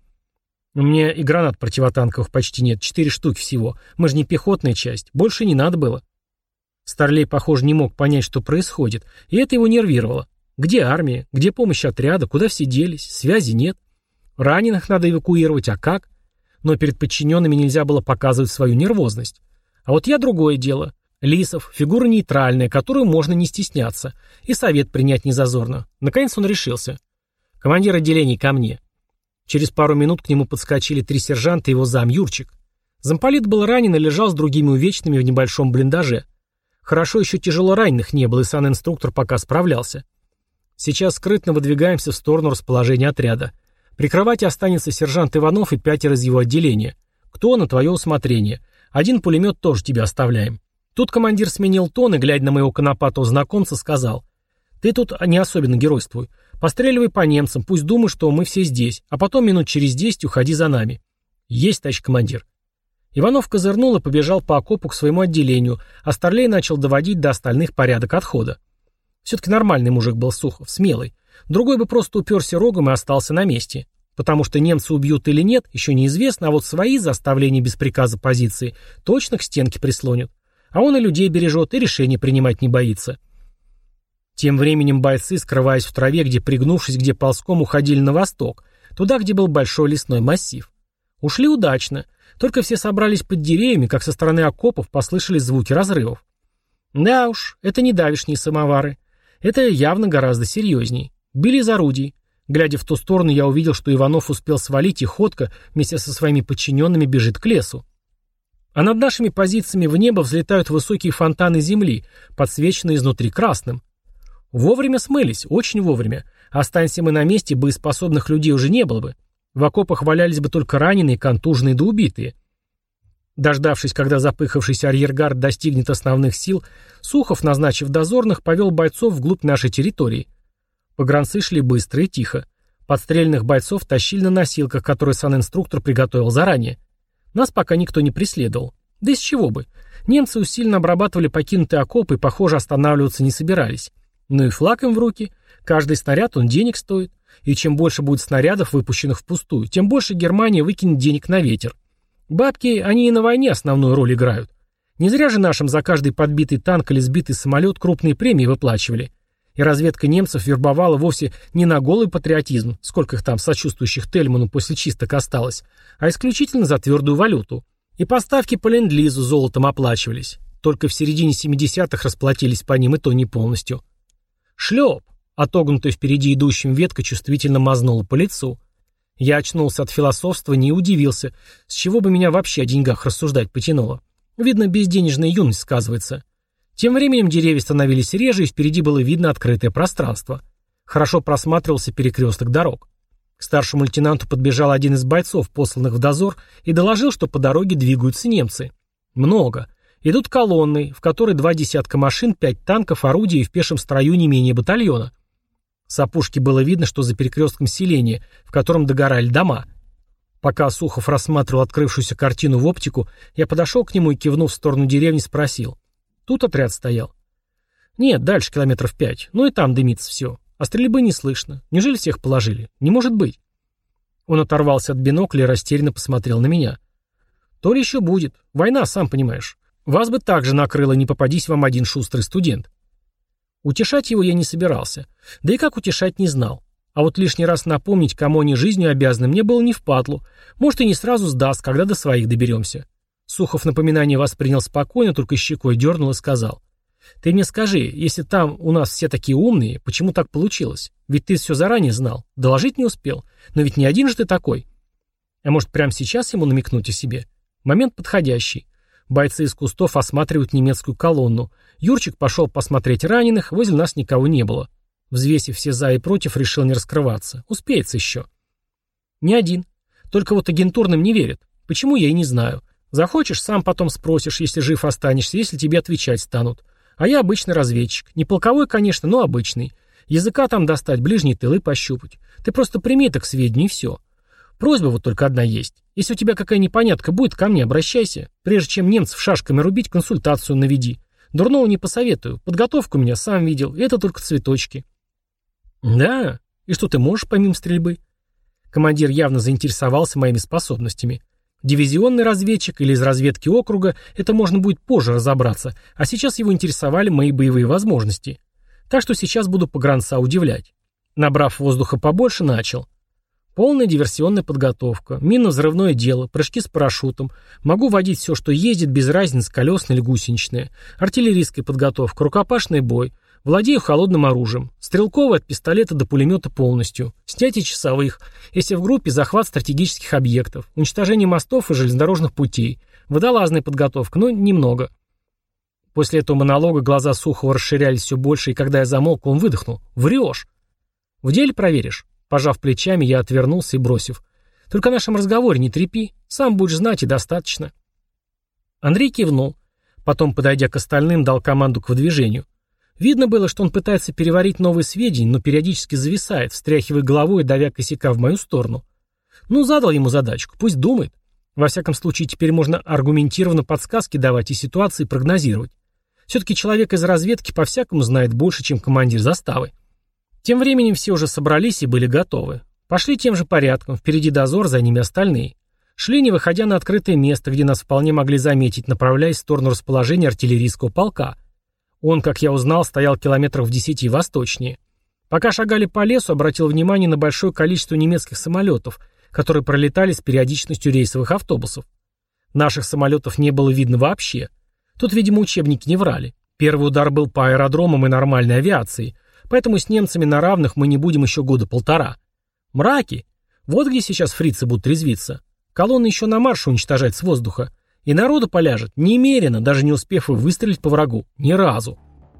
У меня и гранат противотанковых почти нет, 4 штуки всего. Мы же не пехотная часть, больше не надо было. Старлей, похоже, не мог понять, что происходит, и это его нервировало. Где армия? Где помощь отряда? Куда все делись? Связи нет. Раненых надо эвакуировать, а как? Но перед подчиненными нельзя было показывать свою нервозность. А вот я другое дело. Лисов, фигура нейтральная, которую можно не стесняться. И совет принять не зазорно. Наконец он решился. Командир отделений ко мне. Через пару минут к нему подскочили 3 сержанта и его зам Юрчик. Замполит был ранен и лежал с другими увечными в небольшом блиндаже. Хорошо еще тяжело раненых не было, и санинструктор пока справлялся. Сейчас скрытно выдвигаемся в сторону расположения отряда. Прикрывать останется сержант Иванов и 5 из его отделения. Кто на твое усмотрение. 1 пулемет тоже тебе оставляем. Тут командир сменил тон и, глядя на моего конопатого знакомца, сказал: ты тут не особенно геройствуй. Постреливай по немцам, пусть думают, что мы все здесь, а потом минут через 10 уходи за нами. Есть, товарищ командир. Иванов козырнул и побежал по окопу к своему отделению, а Старлей начал доводить до остальных порядок отхода. Все-таки нормальный мужик был Сухов, смелый. Другой бы просто уперся рогом и остался на месте. Потому что немцы убьют или нет, еще неизвестно, а вот свои за оставление без приказа позиции точно к стенке прислонят. А он и людей бережет, и решения принимать не боится. Тем временем бойцы, скрываясь в траве, где пригнувшись, где ползком, уходили на восток, туда, где был большой лесной массив. Ушли удачно, только все собрались под деревьями, как со стороны окопов послышались звуки разрывов. Да уж, это не давишние самовары. Это явно гораздо серьезней. Били из орудий. Глядя в ту сторону, я увидел, что Иванов успел свалить, и ходка вместе со своими подчиненными бежит к лесу. А над нашими позициями в небо взлетают высокие фонтаны земли, подсвеченные изнутри красным. Вовремя смылись, очень вовремя. Останься мы на месте, боеспособных людей уже не было бы. В окопах валялись бы только раненые, контуженные да убитые. Дождавшись, когда запыхавшийся арьергард достигнет основных сил, Сухов, назначив дозорных, повел бойцов вглубь нашей территории. Погранцы шли быстро и тихо. Подстрельных бойцов тащили на носилках, которые санинструктор приготовил заранее. Нас пока никто не преследовал. Да из чего бы. Немцы усиленно обрабатывали покинутые окопы и, похоже, останавливаться не собирались. Ну и флаг им в руки. Каждый снаряд, он денег стоит. И чем больше будет снарядов, выпущенных впустую, тем больше Германия выкинет денег на ветер. Бабки, они и на войне основную роль играют. Не зря же нашим за каждый подбитый танк или сбитый самолет крупные премии выплачивали. И разведка немцев вербовала вовсе не на голый патриотизм, сколько их там сочувствующих Тельману после чисток осталось, а исключительно за твердую валюту. И поставки по ленд-лизу золотом оплачивались. Только в середине 70-х расплатились по ним, и то не полностью. Шлеп! Отогнутая впереди идущим ветка чувствительно мазнула по лицу. Я очнулся от философствования и удивился, с чего бы меня вообще о деньгах рассуждать потянуло. Видно, безденежная юность сказывается. Тем временем деревья становились реже, и впереди было видно открытое пространство. Хорошо просматривался перекресток дорог. К старшему лейтенанту подбежал один из бойцов, посланных в дозор, и доложил, что по дороге двигаются немцы. Много. Идут колонны, в которой 2 десятка машин, 5 танков, орудия и в пешем строю не менее батальона. С опушки было видно, что за перекрестком селения, в котором догорали дома. Пока Сухов рассматривал открывшуюся картину в оптику, я подошел к нему и, кивнув в сторону деревни, спросил. Тут отряд стоял? Нет, дальше километров 5. Ну и там дымится все. А стрельбы не слышно. Неужели всех положили? Не может быть. Он оторвался от бинокля и растерянно посмотрел на меня. То ли еще будет. Война, сам понимаешь. Вас бы также накрыло, не попадись вам один шустрый студент. Утешать его я не собирался. Да и как утешать не знал. А вот лишний раз напомнить, кому они жизнью обязаны, мне было не впадлу. Может, и не сразу сдаст, когда до своих доберемся. Сухов напоминание воспринял спокойно, только щекой дернул и сказал. Ты мне скажи, если там у нас все такие умные, почему так получилось? Ведь ты все заранее знал, доложить не успел. Но ведь не один же ты такой. А может, прямо сейчас ему намекнуть о себе? Момент подходящий. Бойцы из кустов осматривают немецкую колонну. Юрчик пошел посмотреть раненых, возле нас никого не было. Взвесив все за и против, решил не раскрываться. Успеется еще. Не один. Только вот агентурным не верят. Почему, я и не знаю. Захочешь, сам потом спросишь, если жив останешься, если тебе отвечать станут. А я обычный разведчик. Не полковой, конечно, но обычный. Языка там достать, ближние тылы пощупать. Ты просто прими это к сведению, и все. Просьба вот только одна есть. Если у тебя какая непонятка будет, ко мне обращайся. Прежде чем немцев шашками рубить, консультацию наведи. Дурного не посоветую. Подготовку меня сам видел, и это только цветочки. Да? И что ты можешь помимо стрельбы? Командир явно заинтересовался моими способностями. Дивизионный разведчик или из разведки округа, это можно будет позже разобраться, а сейчас его интересовали мои боевые возможности. Так что сейчас буду погранца удивлять. Набрав воздуха побольше, начал. Полная диверсионная подготовка, минно-взрывное дело, прыжки с парашютом. Могу водить все, что ездит, без разницы, колесное или гусеничное. Артиллерийская подготовка, рукопашный бой. Владею холодным оружием. Стрелковый от пистолета до пулемета полностью. Снятие часовых. Если в группе, захват стратегических объектов. Уничтожение мостов и железнодорожных путей. Водолазная подготовка, но немного. После этого монолога глаза Сухова расширялись все больше, и когда я замолк, он выдохнул. Врешь. В деле проверишь. Пожав плечами, я отвернулся и бросив. Только о нашем разговоре не трепи. Сам будешь знать, и достаточно. Андрей кивнул. Потом, подойдя к остальным, дал команду к выдвижению. Видно было, что он пытается переварить новые сведения, но периодически зависает, встряхивая головой и давя косяка в мою сторону. Ну, задал ему задачку, пусть думает. Во всяком случае, теперь можно аргументированно подсказки давать и ситуации прогнозировать. Все-таки человек из разведки по-всякому знает больше, чем командир заставы. Тем временем все уже собрались и были готовы. Пошли тем же порядком, впереди дозор, за ними остальные. Шли, не выходя на открытое место, где нас вполне могли заметить, направляясь в сторону расположения артиллерийского полка. Он, как я узнал, стоял километров в 10 восточнее. Пока шагали по лесу, обратил внимание на большое количество немецких самолетов, которые пролетали с периодичностью рейсовых автобусов. Наших самолетов не было видно вообще. Тут, видимо, учебники не врали. Первый удар был по аэродромам и нормальной авиации, поэтому с немцами на равных мы не будем еще года полтора. Мраки. Вот где сейчас фрицы будут резвиться. Колонны еще на марше уничтожать с воздуха. И народу поляжет немерено, даже не успев выстрелить по врагу. Ни разу.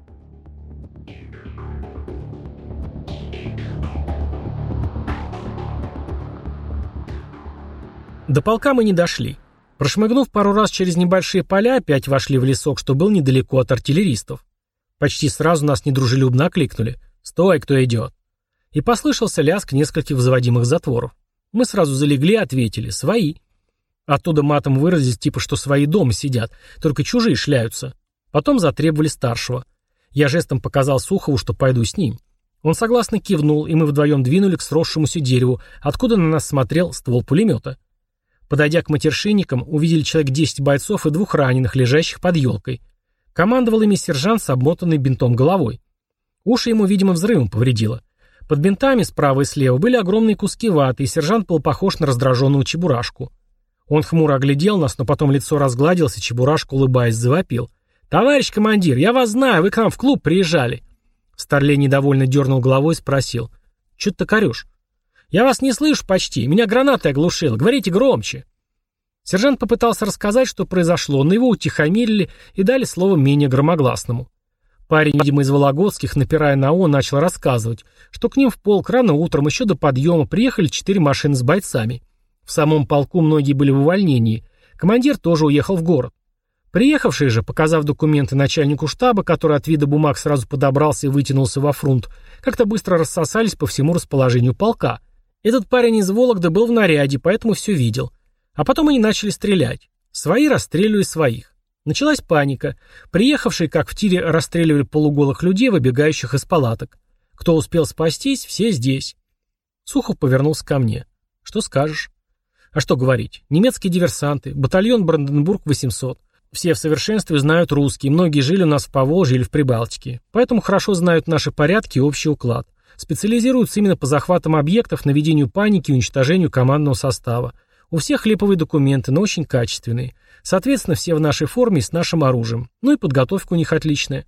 До полка мы не дошли. Прошмыгнув пару раз через небольшие поля, опять вошли в лесок, что был недалеко от артиллеристов. Почти сразу нас недружелюбно окликнули. «Стой, кто идет!» И послышался лязг нескольких взводимых затворов. Мы сразу залегли и ответили. «Свои». Оттуда матом выразились, типа, что свои дома сидят, только чужие шляются. Потом затребовали старшего. Я жестом показал Сухову, что пойду с ним. Он согласно кивнул, и мы вдвоем двинули к сросшемуся дереву, откуда на нас смотрел ствол пулемета. Подойдя к матершинникам, увидели человек 10 бойцов и 2 раненых, лежащих под елкой. Командовал ими сержант с обмотанной бинтом головой. Уши ему, видимо, взрывом повредило. Под бинтами справа и слева были огромные куски ваты, и сержант был похож на раздраженного чебурашку. Он хмуро оглядел нас, но потом лицо разгладилось, и чебурашка, улыбаясь, завопил. «Товарищ командир, я вас знаю, вы к нам в клуб приезжали». Старлей недовольно дернул головой и спросил. «Чё ты так орёшь?» «Я вас не слышу почти, меня гранатой оглушило, говорите громче». Сержант попытался рассказать, что произошло, но его утихомирили и дали слово менее громогласному. Парень, видимо, из Вологодских, напирая на «о», начал рассказывать, что к ним в полк рано утром, еще до подъема, приехали 4 машины с бойцами. В самом полку многие были в увольнении. Командир тоже уехал в город. Приехавшие же, показав документы начальнику штаба, который от вида бумаг сразу подобрался и вытянулся во фрунт, как-то быстро рассосались по всему расположению полка. Этот парень из Вологды был в наряде, поэтому все видел. А потом они начали стрелять. Свои расстреливали своих. Началась паника. Приехавшие, как в тире, расстреливали полуголых людей, выбегающих из палаток. Кто успел спастись, все здесь. Сухов повернулся ко мне. Что скажешь? А что говорить? Немецкие диверсанты, батальон Бранденбург-800. Все в совершенстве знают русский, многие жили у нас в Поволжье или в Прибалтике. Поэтому хорошо знают наши порядки и общий уклад. Специализируются именно по захватам объектов, наведению паники и уничтожению командного состава. У всех липовые документы, но очень качественные. Соответственно, все в нашей форме и с нашим оружием. Ну и подготовка у них отличная.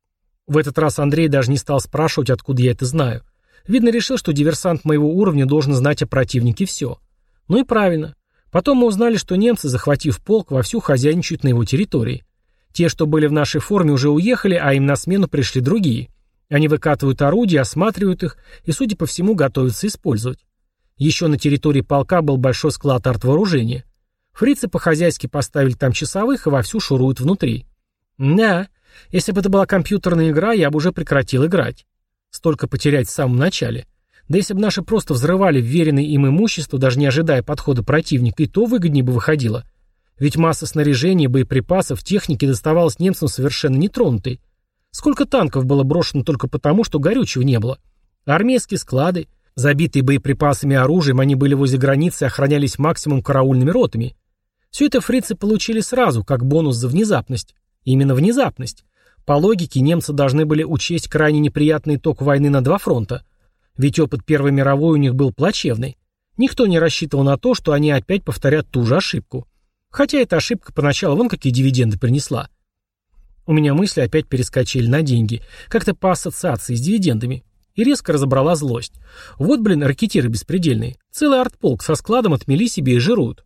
В этот раз Андрей даже не стал спрашивать, откуда я это знаю. Видно, решил, что диверсант моего уровня должен знать о противнике все. Ну и правильно. Потом мы узнали, что немцы, захватив полк, вовсю хозяйничают на его территории. Те, что были в нашей форме, уже уехали, а им на смену пришли другие. Они выкатывают орудия, осматривают их и, судя по всему, готовятся использовать. Еще на территории полка был большой склад артвооружения. Фрицы по-хозяйски поставили там часовых и вовсю шуруют внутри. Да, если бы это была компьютерная игра, я бы уже прекратил играть. Столько потерять в самом начале. Да если бы наши просто взрывали вверенное им имущество, даже не ожидая подхода противника, и то выгоднее бы выходило. Ведь масса снаряжения, боеприпасов, техники доставалась немцам совершенно нетронутой. Сколько танков было брошено только потому, что горючего не было. Армейские склады, забитые боеприпасами и оружием, они были возле границы и охранялись максимум караульными ротами. Все это фрицы получили сразу, как бонус за внезапность. Именно внезапность. По логике, немцы должны были учесть крайне неприятный итог войны на два фронта. Ведь опыт Первой мировой у них был плачевный. Никто не рассчитывал на то, что они опять повторят ту же ошибку. Хотя эта ошибка поначалу вон какие дивиденды принесла. У меня мысли опять перескочили на деньги. Как-то по ассоциации с дивидендами. И резко разобрала злость. Вот, блин, ракетиры беспредельные. Целый артполк со складом отмели себе и жируют.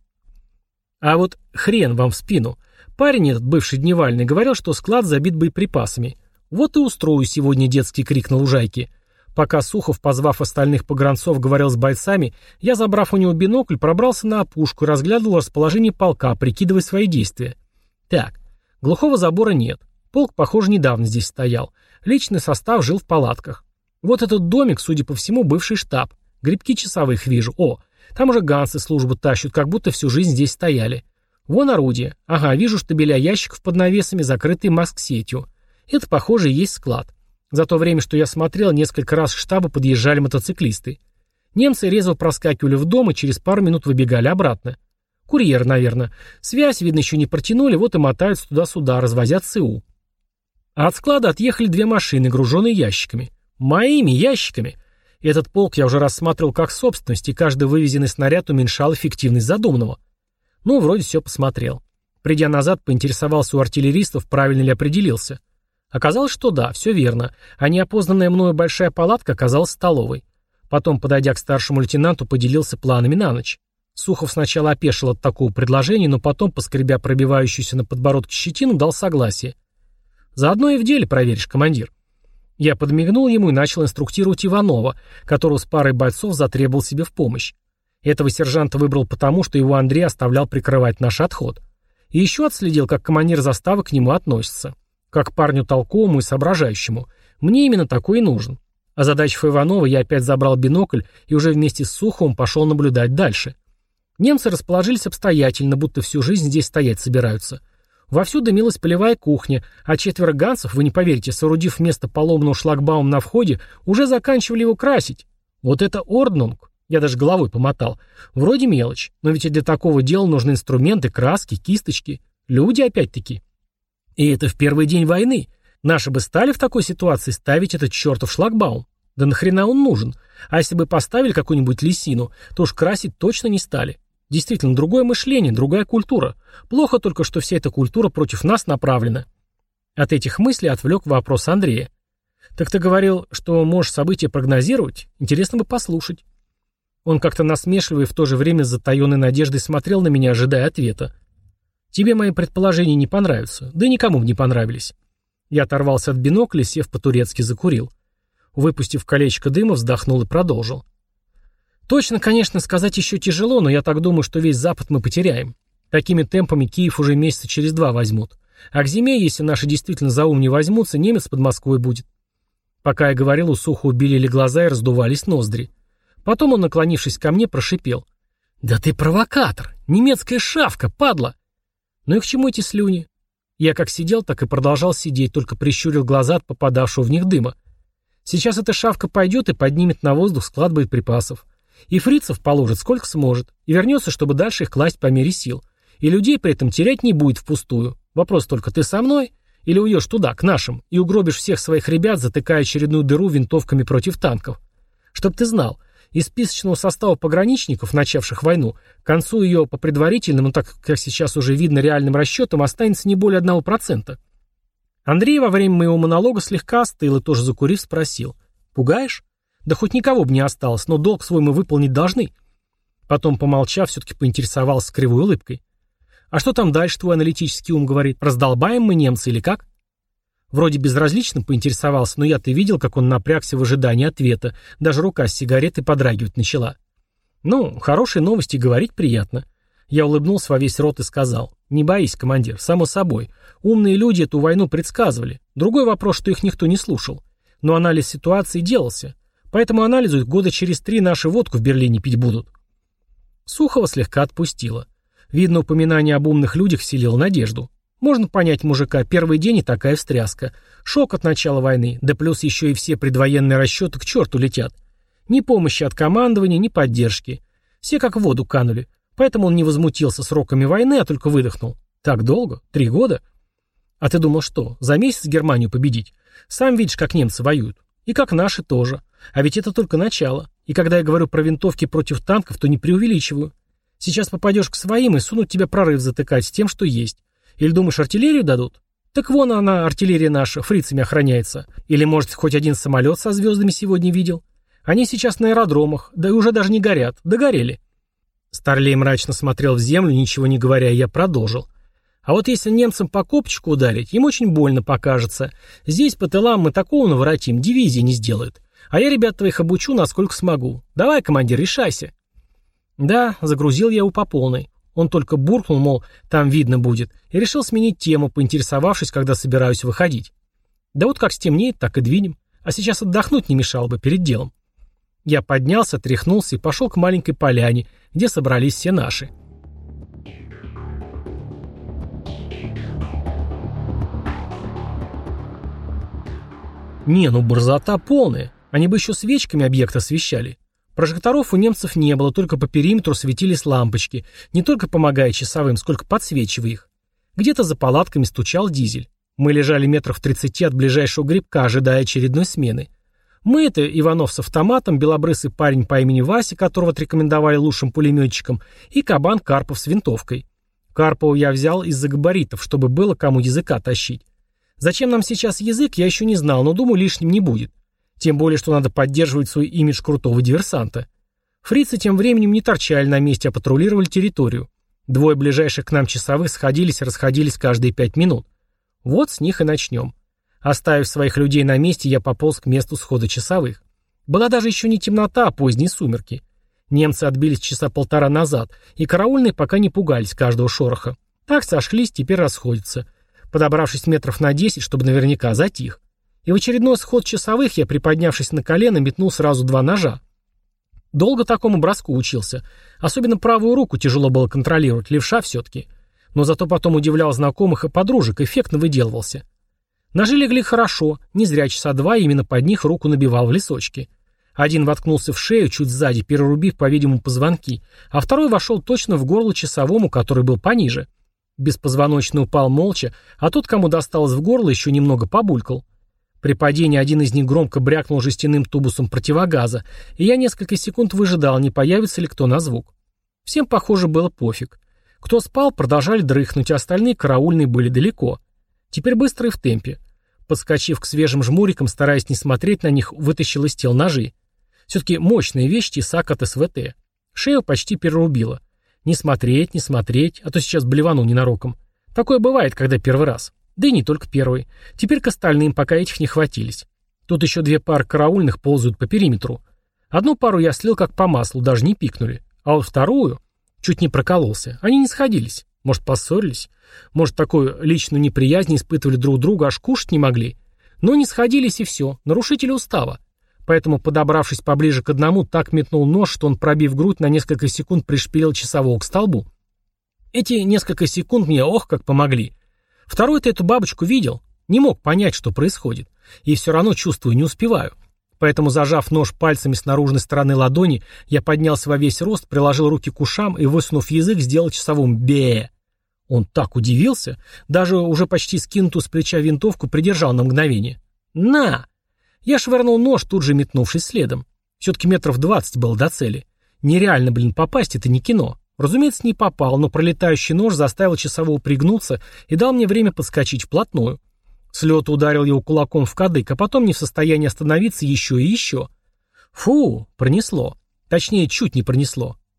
А вот хрен вам в спину. Парень этот, бывший дневальный, говорил, что склад забит боеприпасами. Вот и устрою сегодня детский крик на лужайке. Пока Сухов, позвав остальных погранцов, говорил с бойцами, я, забрав у него бинокль, пробрался на опушку и разглядывал расположение полка, прикидывая свои действия. Так, глухого забора нет. Полк, похоже, недавно здесь стоял. Личный состав жил в палатках. Вот этот домик, судя по всему, бывший штаб. Грибки часовых вижу. О, там уже ганцы службу тащат, как будто всю жизнь здесь стояли. Вон орудие. Ага, вижу штабеля ящиков под навесами, закрытые маск-сетью. Это, похоже, и есть склад. За то время, что я смотрел, несколько раз к штабу подъезжали мотоциклисты. Немцы резво проскакивали в дом и через пару минут выбегали обратно. Курьеры, наверное. Связь, видно, еще не протянули, вот и мотаются туда-сюда, развозят ЦУ. А от склада отъехали две машины, груженные ящиками. Моими ящиками. Этот полк я уже рассматривал как собственность, и каждый вывезенный снаряд уменьшал эффективность задуманного. Ну, вроде все посмотрел. Придя назад, поинтересовался у артиллеристов, правильно ли определился. Оказалось, что да, все верно, а неопознанная мною большая палатка оказалась столовой. Потом, подойдя к старшему лейтенанту, поделился планами на ночь. Сухов сначала опешил от такого предложения, но потом, поскребя пробивающуюся на подбородке щетину, дал согласие. «Заодно и в деле проверишь, командир». Я подмигнул ему и начал инструктировать Иванова, которого с парой бойцов затребовал себе в помощь. Этого сержанта выбрал потому, что его Андрей оставлял прикрывать наш отход. И еще отследил, как командир заставы к нему относится. Как парню толковому и соображающему. Мне именно такой и нужен. Озадачив Иванова, я опять забрал бинокль и уже вместе с Суховым пошел наблюдать дальше. Немцы расположились обстоятельно, будто всю жизнь здесь стоять собираются. Вовсю дымилась полевая кухня, а 4 ганцев, вы не поверите, соорудив вместо поломанного шлагбаума на входе, уже заканчивали его красить. Вот это орднунг. Я даже головой помотал. Вроде мелочь, но ведь и для такого дела нужны инструменты, краски, кисточки. Люди опять-таки. И это в первый день войны. Наши бы стали в такой ситуации ставить этот чертов шлагбаум. Да нахрена он нужен? А если бы поставили какую-нибудь лисину, то уж красить точно не стали. Действительно, другое мышление, другая культура. Плохо только, что вся эта культура против нас направлена. От этих мыслей отвлек вопрос Андрея. Так ты говорил, что можешь события прогнозировать? Интересно бы послушать. Он как-то насмешливо и в то же время с затаенной надеждой смотрел на меня, ожидая ответа. Тебе мои предположения не понравятся, да и никому бы не понравились. Я оторвался от бинокля, сев по-турецки закурил. Выпустив колечко дыма, вздохнул и продолжил. Точно, конечно, сказать еще тяжело, но я так думаю, что весь Запад мы потеряем. Такими темпами Киев уже месяца через 2 возьмут. А к зиме, если наши действительно за ум не возьмутся, немец под Москвой будет. Пока я говорил, у Сухова белели глаза и раздувались ноздри. Потом он, наклонившись ко мне, прошипел. «Да ты провокатор! Немецкая шавка, падла!» Ну и к чему эти слюни? Я как сидел, так и продолжал сидеть, только прищурил глаза от попадавшего в них дыма. Сейчас эта шавка пойдет и поднимет на воздух склад боеприпасов. И фрицев положит сколько сможет, и вернется, чтобы дальше их класть по мере сил. И людей при этом терять не будет впустую. Вопрос только, ты со мной? Или уйдешь туда, к нашим, и угробишь всех своих ребят, затыкая очередную дыру винтовками против танков? Чтоб ты знал, из списочного состава пограничников, начавших войну, к концу ее по предварительным, но так как сейчас уже видно реальным расчетам, останется не более 1%. Андрей во время моего монолога слегка остыл и тоже закурив спросил. «Пугаешь? Да хоть никого бы не осталось, но долг свой мы выполнить должны». Потом, помолчав, все-таки поинтересовался с кривой улыбкой. «А что там дальше твой аналитический ум говорит? Раздолбаем мы немцы или как?» Вроде безразлично поинтересовался, но я-то видел, как он напрягся в ожидании ответа. Даже рука с сигаретой подрагивать начала. «Ну, хорошие новости, говорить приятно». Я улыбнулся во весь рот и сказал: «Не боись, командир, само собой. Умные люди эту войну предсказывали. Другой вопрос, что их никто не слушал. Но анализ ситуации делался. Поэтому анализу года через 3 наши водку в Берлине пить будут». Сухова слегка отпустила. Видно, упоминание об умных людях вселило надежду. Можно понять мужика, первый день и такая встряска. Шок от начала войны, да плюс еще и все предвоенные расчеты к черту летят. Ни помощи от командования, ни поддержки. Все как в воду канули. Поэтому он не возмутился сроками войны, а только выдохнул. Так долго? 3 года? А ты думал что, за месяц Германию победить? Сам видишь, как немцы воюют. И как наши тоже. А ведь это только начало. И когда я говорю про винтовки против танков, то не преувеличиваю. Сейчас попадешь к своим и сунут тебя прорыв затыкать с тем, что есть. Или думаешь, артиллерию дадут? Так вон она, артиллерия наша, фрицами охраняется. Или, может, хоть один самолет со звездами сегодня видел? Они сейчас на аэродромах, да и уже даже не горят, догорели. Старлей мрачно смотрел в землю, ничего не говоря, и я продолжил. А вот если немцам по копчику ударить, им очень больно покажется. Здесь по тылам мы такого наворотим, дивизии не сделают. А я ребят твоих обучу, насколько смогу. Давай, командир, решайся. Да, загрузил я его по полной. Он только буркнул, мол, там видно будет, и решил сменить тему, поинтересовавшись, когда собираюсь выходить. Да вот как стемнеет, так и двинем. А сейчас отдохнуть не мешало бы перед делом. Я поднялся, тряхнулся и пошел к маленькой поляне, где собрались все наши. Не, ну борзота полная. Они бы еще свечками объект освещали. Прожекторов у немцев не было, только по периметру светились лампочки, не только помогая часовым, сколько подсвечивая их. Где-то за палатками стучал дизель. Мы лежали метров в 30 от ближайшего грибка, ожидая очередной смены. Мы — это Иванов с автоматом, белобрысый парень по имени Вася, которого отрекомендовали лучшим пулеметчиком, и кабан Карпов с винтовкой. Карпова я взял из-за габаритов, чтобы было кому языка тащить. Зачем нам сейчас язык, я еще не знал, но думаю, лишним не будет. Тем более, что надо поддерживать свой имидж крутого диверсанта. Фрицы тем временем не торчали на месте, а патрулировали территорию. 2 ближайших к нам часовых сходились и расходились каждые 5 минут. Вот с них и начнем. Оставив своих людей на месте, я пополз к месту схода часовых. Была даже еще не темнота, а поздние сумерки. Немцы отбились часа 1,5 назад, и караульные пока не пугались каждого шороха. Так сошлись, теперь расходятся. Подобравшись метров на 10, чтобы наверняка затих. И в очередной сход часовых я, приподнявшись на колено, метнул сразу 2 ножа. Долго такому броску учился. Особенно правую руку тяжело было контролировать, левша все-таки. Но зато потом удивлял знакомых и подружек, эффектно выделывался. Ножи легли хорошо, не зря часа 2 именно под них руку набивал в лесочки. Один воткнулся в шею, чуть сзади, перерубив, по-видимому, позвонки, а второй вошел точно в горло часовому, который был пониже. Беспозвоночный упал молча, а тот, кому досталось в горло, еще немного побулькал. При падении один из них громко брякнул жестяным тубусом противогаза, и я несколько секунд выжидал, не появится ли кто на звук. Всем, похоже, было пофиг. Кто спал, продолжали дрыхнуть, а остальные караульные были далеко. Теперь быстро и в темпе. Подскочив к свежим жмурикам, стараясь не смотреть на них, вытащил из тел ножи. Все-таки мощная вещь тесак от СВТ. Шею почти перерубило. Не смотреть, а то сейчас блевану ненароком. Такое бывает, когда первый раз. Да и не только первый. Теперь к остальным, пока этих не хватились. Тут еще 2 пары караульных ползают по периметру. Одну пару я слил как по маслу, даже не пикнули. А вот вторую чуть не прокололся. Они не сходились. Может, поссорились? Может, такую личную неприязнь испытывали друг друга, аж кушать не могли? Но не сходились и все. Нарушители устава. Поэтому, подобравшись поближе к одному, так метнул нож, что он, пробив грудь, на несколько секунд пришпилил часового к столбу. Эти несколько секунд мне ох как помогли. Второй-то эту бабочку видел. Не мог понять, что происходит. И все равно чувствую, не успеваю. Поэтому, зажав нож пальцами с наружной стороны ладони, я поднялся во весь рост, приложил руки к ушам и, высунув язык, сделал часовому «бе». Он так удивился, даже уже почти скинутую с плеча винтовку придержал на мгновение. «На!» Я швырнул нож, тут же метнувшись следом. Все-таки метров 20 было до цели. Нереально, попасть, это не кино. Разумеется, не попал, но пролетающий нож заставил часового пригнуться и дал мне время подскочить вплотную. С лета ударил его кулаком в кадык, а потом не в состоянии остановиться еще и еще. Фу, пронесло. Точнее, чуть не пронесло.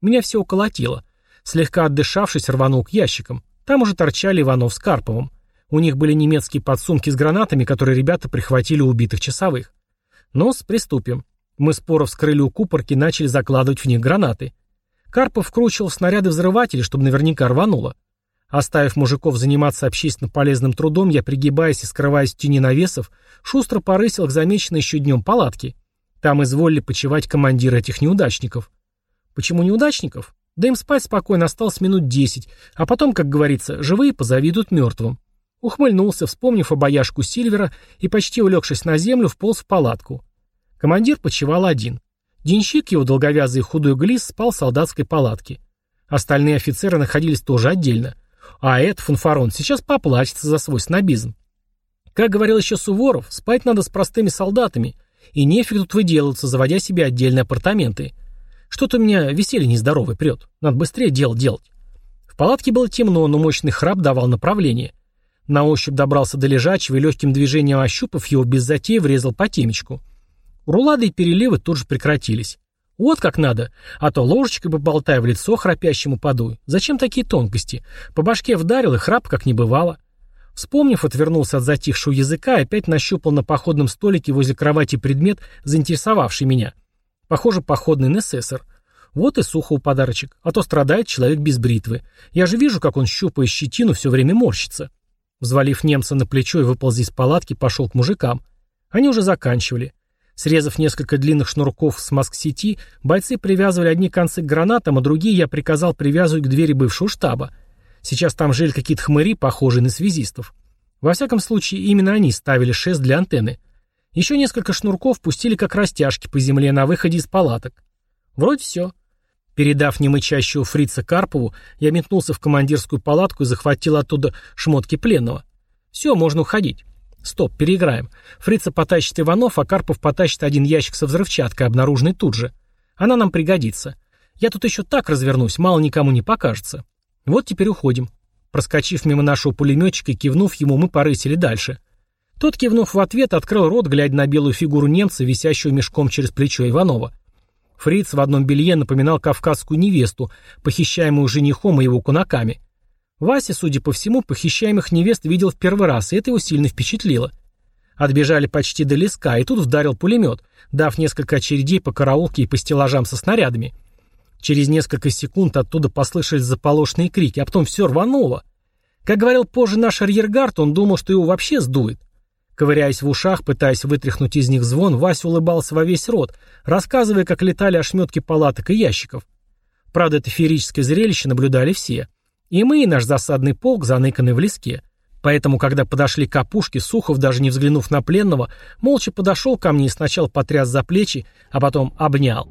Меня все уколотило. Слегка отдышавшись, рванул к ящикам. Там уже торчали Иванов с Карповым. У них были немецкие подсумки с гранатами, которые ребята прихватили у убитых часовых. Но-с, приступим. Мы споро вскрыли укупорки и начали закладывать в них гранаты. Карпов вкручивал снаряды взрыватели, чтобы наверняка рвануло. Оставив мужиков заниматься общественно полезным трудом, я, пригибаясь и скрываясь в тени навесов, шустро порысил к замеченной еще днем палатке. Там изволили почивать командиры этих неудачников. Почему неудачников? Да им спать спокойно осталось минут 10, а потом, как говорится, живые позавидуют мертвым. Ухмыльнулся, вспомнив обаяшку Сильвера, и, почти улегшись на землю, вполз в палатку. Командир почивал один. Денщик, его долговязый и худой глист, спал в солдатской палатке. Остальные офицеры находились тоже отдельно. А этот фанфарон сейчас поплачется за свой снобизм. Как говорил еще Суворов, спать надо с простыми солдатами, и нефиг тут выделываться, заводя себе отдельные апартаменты. Что-то у меня веселье нездоровое прет. Надо быстрее дело делать. В палатке было темно, но мощный храп давал направление. На ощупь добрался до лежачего и легким движением ощупав его без затей врезал по темечку. Рулады и переливы тут же прекратились. Вот как надо, а то ложечкой бы болтая в лицо храпящему подуй. Зачем такие тонкости? По башке вдарил, и храп как не бывало. Вспомнив, отвернулся от затихшего языка и опять нащупал на походном столике возле кровати предмет, заинтересовавший меня. Похоже, походный НССР. Вот и Сухову подарочек, а то страдает человек без бритвы. Я же вижу, как он, щупая щетину, все время морщится. Взвалив немца на плечо и выползя из палатки, пошел к мужикам. Они уже заканчивали. Срезав несколько длинных шнурков с маск-сети, бойцы привязывали одни концы к гранатам, а другие я приказал привязывать к двери бывшего штаба. Сейчас там жили какие-то хмыри, похожие на связистов. Во всяком случае, именно они ставили шест для антенны. Еще несколько шнурков пустили как растяжки по земле на выходе из палаток. Вроде все. Передав немычащего фрица Карпову, я метнулся в командирскую палатку и захватил оттуда шмотки пленного. Все, можно уходить. Стоп, переиграем. Фрица потащит Иванов, а Карпов потащит один ящик со взрывчаткой, обнаруженный тут же. Она нам пригодится. Я тут еще так развернусь, мало никому не покажется. Вот теперь уходим. Проскочив мимо нашего пулеметчика и кивнув ему, мы порысили дальше. Тот, кивнув в ответ, открыл рот, глядя на белую фигуру немца, висящего мешком через плечо Иванова. Фриц в одном белье напоминал кавказскую невесту, похищаемую женихом и его кунаками. Вася, судя по всему, похищаемых невест видел в первый раз, и это его сильно впечатлило. Отбежали почти до леска, и тут вдарил пулемет, дав несколько очередей по караулке и по стеллажам со снарядами. Через несколько секунд оттуда послышались заполошенные крики, а потом все рвануло. Как говорил позже наш арьергард, он думал, что его вообще сдует. Ковыряясь в ушах, пытаясь вытряхнуть из них звон, Вася улыбался во весь рот, рассказывая, как летали ошметки палаток и ящиков. Правда, это феерическое зрелище наблюдали все. И мы, и наш засадный полк, заныканный в леске. Поэтому, когда подошли к опушке, Сухов, даже не взглянув на пленного, молча подошел ко мне и сначала потряс за плечи, а потом обнял.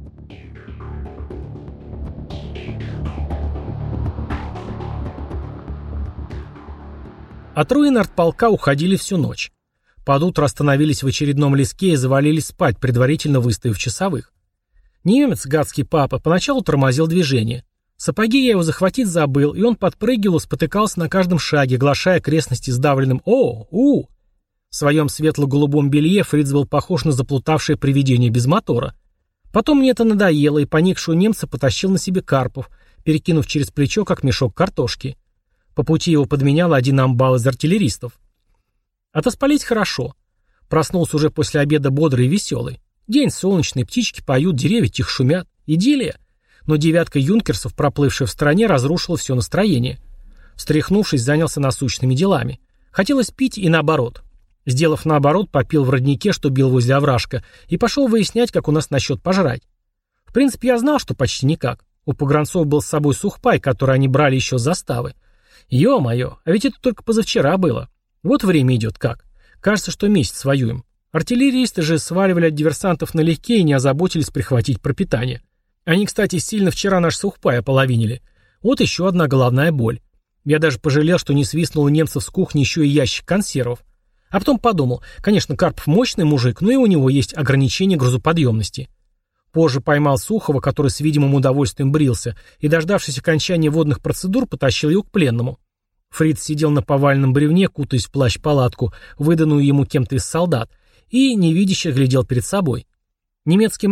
От руин артполка уходили всю ночь. Под утро остановились в очередном леске и завалились спать, предварительно выставив часовых. Немец, гадский папа, поначалу тормозил движение. Сапоги я его захватить забыл, и он подпрыгивал, спотыкался на каждом шаге, глашая окрестности сдавленным «О-у». В своем светло-голубом белье Фриц был похож на заплутавшее привидение без мотора. Потом мне это надоело, и поникшего немца потащил на себе Карпов, перекинув через плечо, как мешок картошки. По пути его подменял один амбал из артиллеристов. Отоспались хорошо. Проснулся уже после обеда бодрый и веселый. День солнечный, птички поют, деревья тихо шумят. Идиллия. Но девятка юнкерсов, проплывшая в стороне, разрушила все настроение. Встряхнувшись, занялся насущными делами. Хотелось пить и наоборот. Сделав наоборот, попил в роднике, что бил возле овражка, и пошел выяснять, как у нас насчет пожрать. В принципе, я знал, что почти никак. У погранцов был с собой сухпай, который они брали еще с заставы. Ё-моё, а ведь это только позавчера было. Вот время идет как. Кажется, что месяц воюем. Артиллеристы же сваливали от диверсантов налегке и не озаботились прихватить пропитание. Они, кстати, сильно вчера наш сухпай ополовинили. Вот еще одна головная боль. Я даже пожалел, что не свистнул у немцев с кухни еще и ящик консервов. А потом подумал, конечно, Карпов мощный мужик, но и у него есть ограничения грузоподъемности. Позже поймал Сухова, который с видимым удовольствием брился, и, дождавшись окончания водных процедур, потащил его к пленному. Фриц сидел на поваленном бревне, кутаясь в плащ-палатку, выданную ему кем-то из солдат, и невидяще глядел перед собой. Немецкий майор,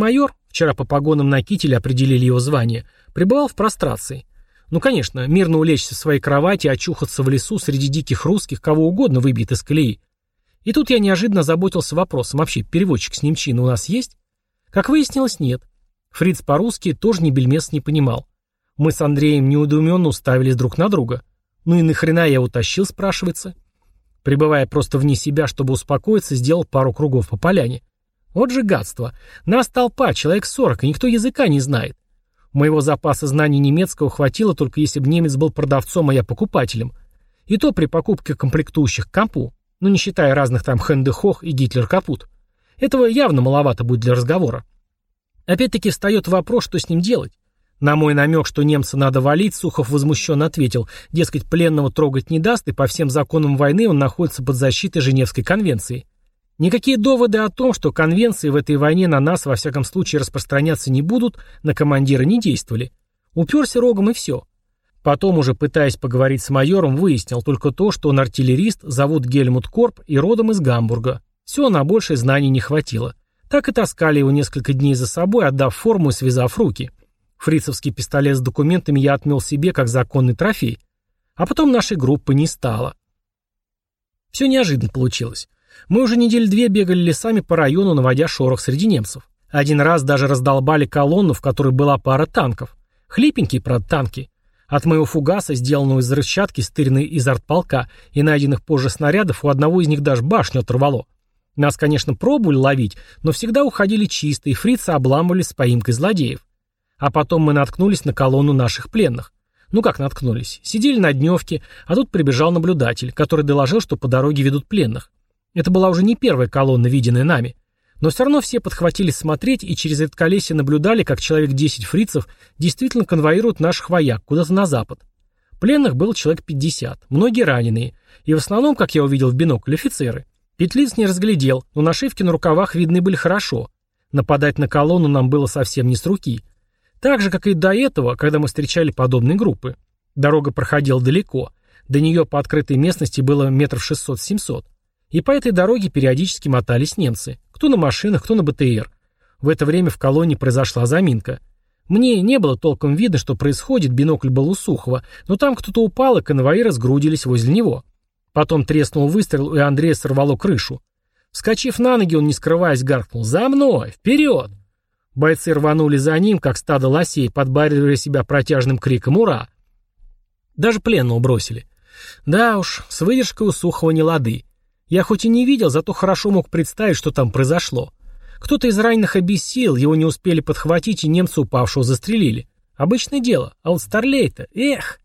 вчера по погонам на кителе определили его звание, пребывал в прострации. Ну, конечно, мирно улечься в своей кровати и очухаться в лесу среди диких русских, кого угодно выбьет из колеи. И тут я неожиданно озаботился вопросом, вообще переводчик с немчины у нас есть? Как выяснилось, нет. Фриц по-русски тоже ни бельмес не понимал. Мы с Андреем неудуменно уставились друг на друга. Ну и нахрена я его тащил, спрашивается? Пребывая просто вне себя, чтобы успокоиться, сделал пару кругов по поляне. Вот же гадство. Нас толпа, человек 40, и никто языка не знает. Моего запаса знаний немецкого хватило, только если бы немец был продавцом, а я покупателем. И то при покупке комплектующих к компу. Ну, не считая разных там Хенде-Хох и Гитлер-Капут. Этого явно маловато будет для разговора. Опять-таки встает вопрос, что с ним делать. На мой намек, что немца надо валить, Сухов возмущенно ответил, дескать, пленного трогать не даст, и по всем законам войны он находится под защитой Женевской конвенции. Никакие доводы о том, что конвенции в этой войне на нас во всяком случае распространяться не будут, на командира не действовали. Уперся рогом и все. Потом, уже пытаясь поговорить с майором, выяснил только то, что он артиллерист, зовут Гельмут Корп и родом из Гамбурга. Все, на большее знаний не хватило. Так и таскали его несколько дней за собой, отдав форму и связав руки. Фрицевский пистолет с документами я отмел себе как законный трофей. А потом нашей группы не стало. Все неожиданно получилось. Мы уже недели 2 бегали лесами по району, наводя шорох среди немцев. Один раз даже раздолбали колонну, в которой была пара танков. Хлипенькие, правда, танки. От моего фугаса, сделанного из взрывчатки, стыренной из артполка, и найденных позже снарядов, у одного из них даже башню оторвало. Нас, конечно, пробовали ловить, но всегда уходили чисто, и фрицы обламывались с поимкой злодеев. А потом мы наткнулись на колонну наших пленных. Ну как наткнулись? Сидели на дневке, а тут прибежал наблюдатель, который доложил, что по дороге ведут пленных. Это была уже не первая колонна, виденная нами. Но все равно все подхватились смотреть и через редколесье наблюдали, как человек 10 фрицев действительно конвоируют наших вояк куда-то на запад. Пленных было человек 50, многие раненые, и в основном, как я увидел в бинокль, офицеры. Петлиц не разглядел, но нашивки на рукавах видны были хорошо. Нападать на колонну нам было совсем не с руки. Так же, как и до этого, когда мы встречали подобные группы. Дорога проходила далеко. До нее по открытой местности было метров 600-700. И по этой дороге периодически мотались немцы. Кто на машинах, кто на БТР. В это время в колонне произошла заминка. Мне не было толком видно, что происходит, бинокль был у Сухова, но там кто-то упал, и конвоиры сгрудились возле него. Потом треснул выстрел, и Андрея сорвало крышу. Вскочив на ноги, он, не скрываясь, гаркнул: «За мной! Вперед!» Бойцы рванули за ним, как стадо лосей, подбадривая себя протяжным криком «Ура!». Даже пленного бросили. Да уж, с выдержкой у Сухова не лады. Я хоть и не видел, зато хорошо мог представить, что там произошло. Кто-то из раненых обессилел, его не успели подхватить, и немца упавшего застрелили. Обычное дело, а вот старлей-то, эх!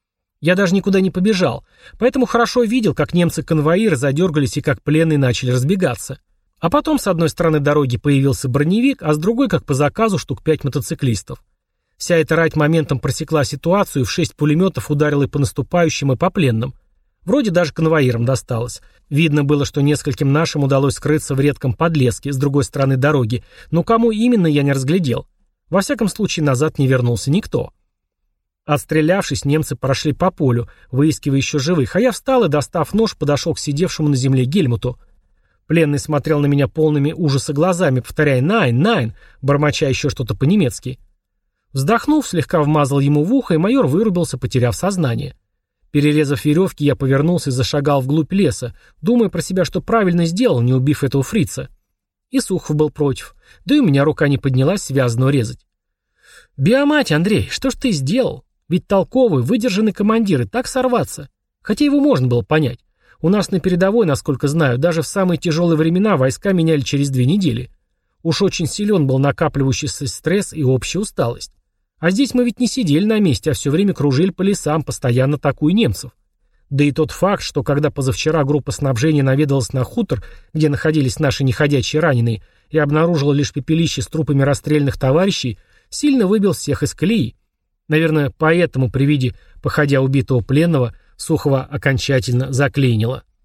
Я даже никуда не побежал, поэтому хорошо видел, как немцы-конвоиры задергались и как пленные начали разбегаться. А потом с одной стороны дороги появился броневик, а с другой, как по заказу, штук 5 мотоциклистов. Вся эта рать моментом просекла ситуацию и в 6 пулеметов ударила и по наступающим, и по пленным. Вроде даже конвоирам досталось. Видно было, что нескольким нашим удалось скрыться в редком подлеске с другой стороны дороги, но кому именно, я не разглядел. Во всяком случае, назад не вернулся никто. Отстрелявшись, немцы прошли по полю, выискивая еще живых, а я встал и, достав нож, подошел к сидевшему на земле Гельмуту. Пленный смотрел на меня полными ужаса глазами, повторяя «Найн, найн», бормоча еще что-то по-немецки. Вздохнув, слегка вмазал ему в ухо, и майор вырубился, потеряв сознание. Перерезав веревки, я повернулся и зашагал вглубь леса, думая про себя, что правильно сделал, не убив этого фрица. И Сухов был против, да и у меня рука не поднялась связанного резать. «Биомать, Андрей, что ж ты сделал? Ведь толковый, выдержанный командир, и так сорваться. Хотя его можно было понять. У нас на передовой, насколько знаю, даже в самые тяжелые времена войска меняли через 2 недели. Уж очень силен был накапливающийся стресс и общая усталость. А здесь мы ведь не сидели на месте, а все время кружили по лесам, постоянно атакуя немцев. Да и тот факт, что когда позавчера группа снабжения наведалась на хутор, где находились наши неходячие раненые, и обнаружила лишь пепелище с трупами расстрелянных товарищей, сильно выбил всех из колеи. Наверное, поэтому при виде, походя убитого пленного, Сухова окончательно заклинило.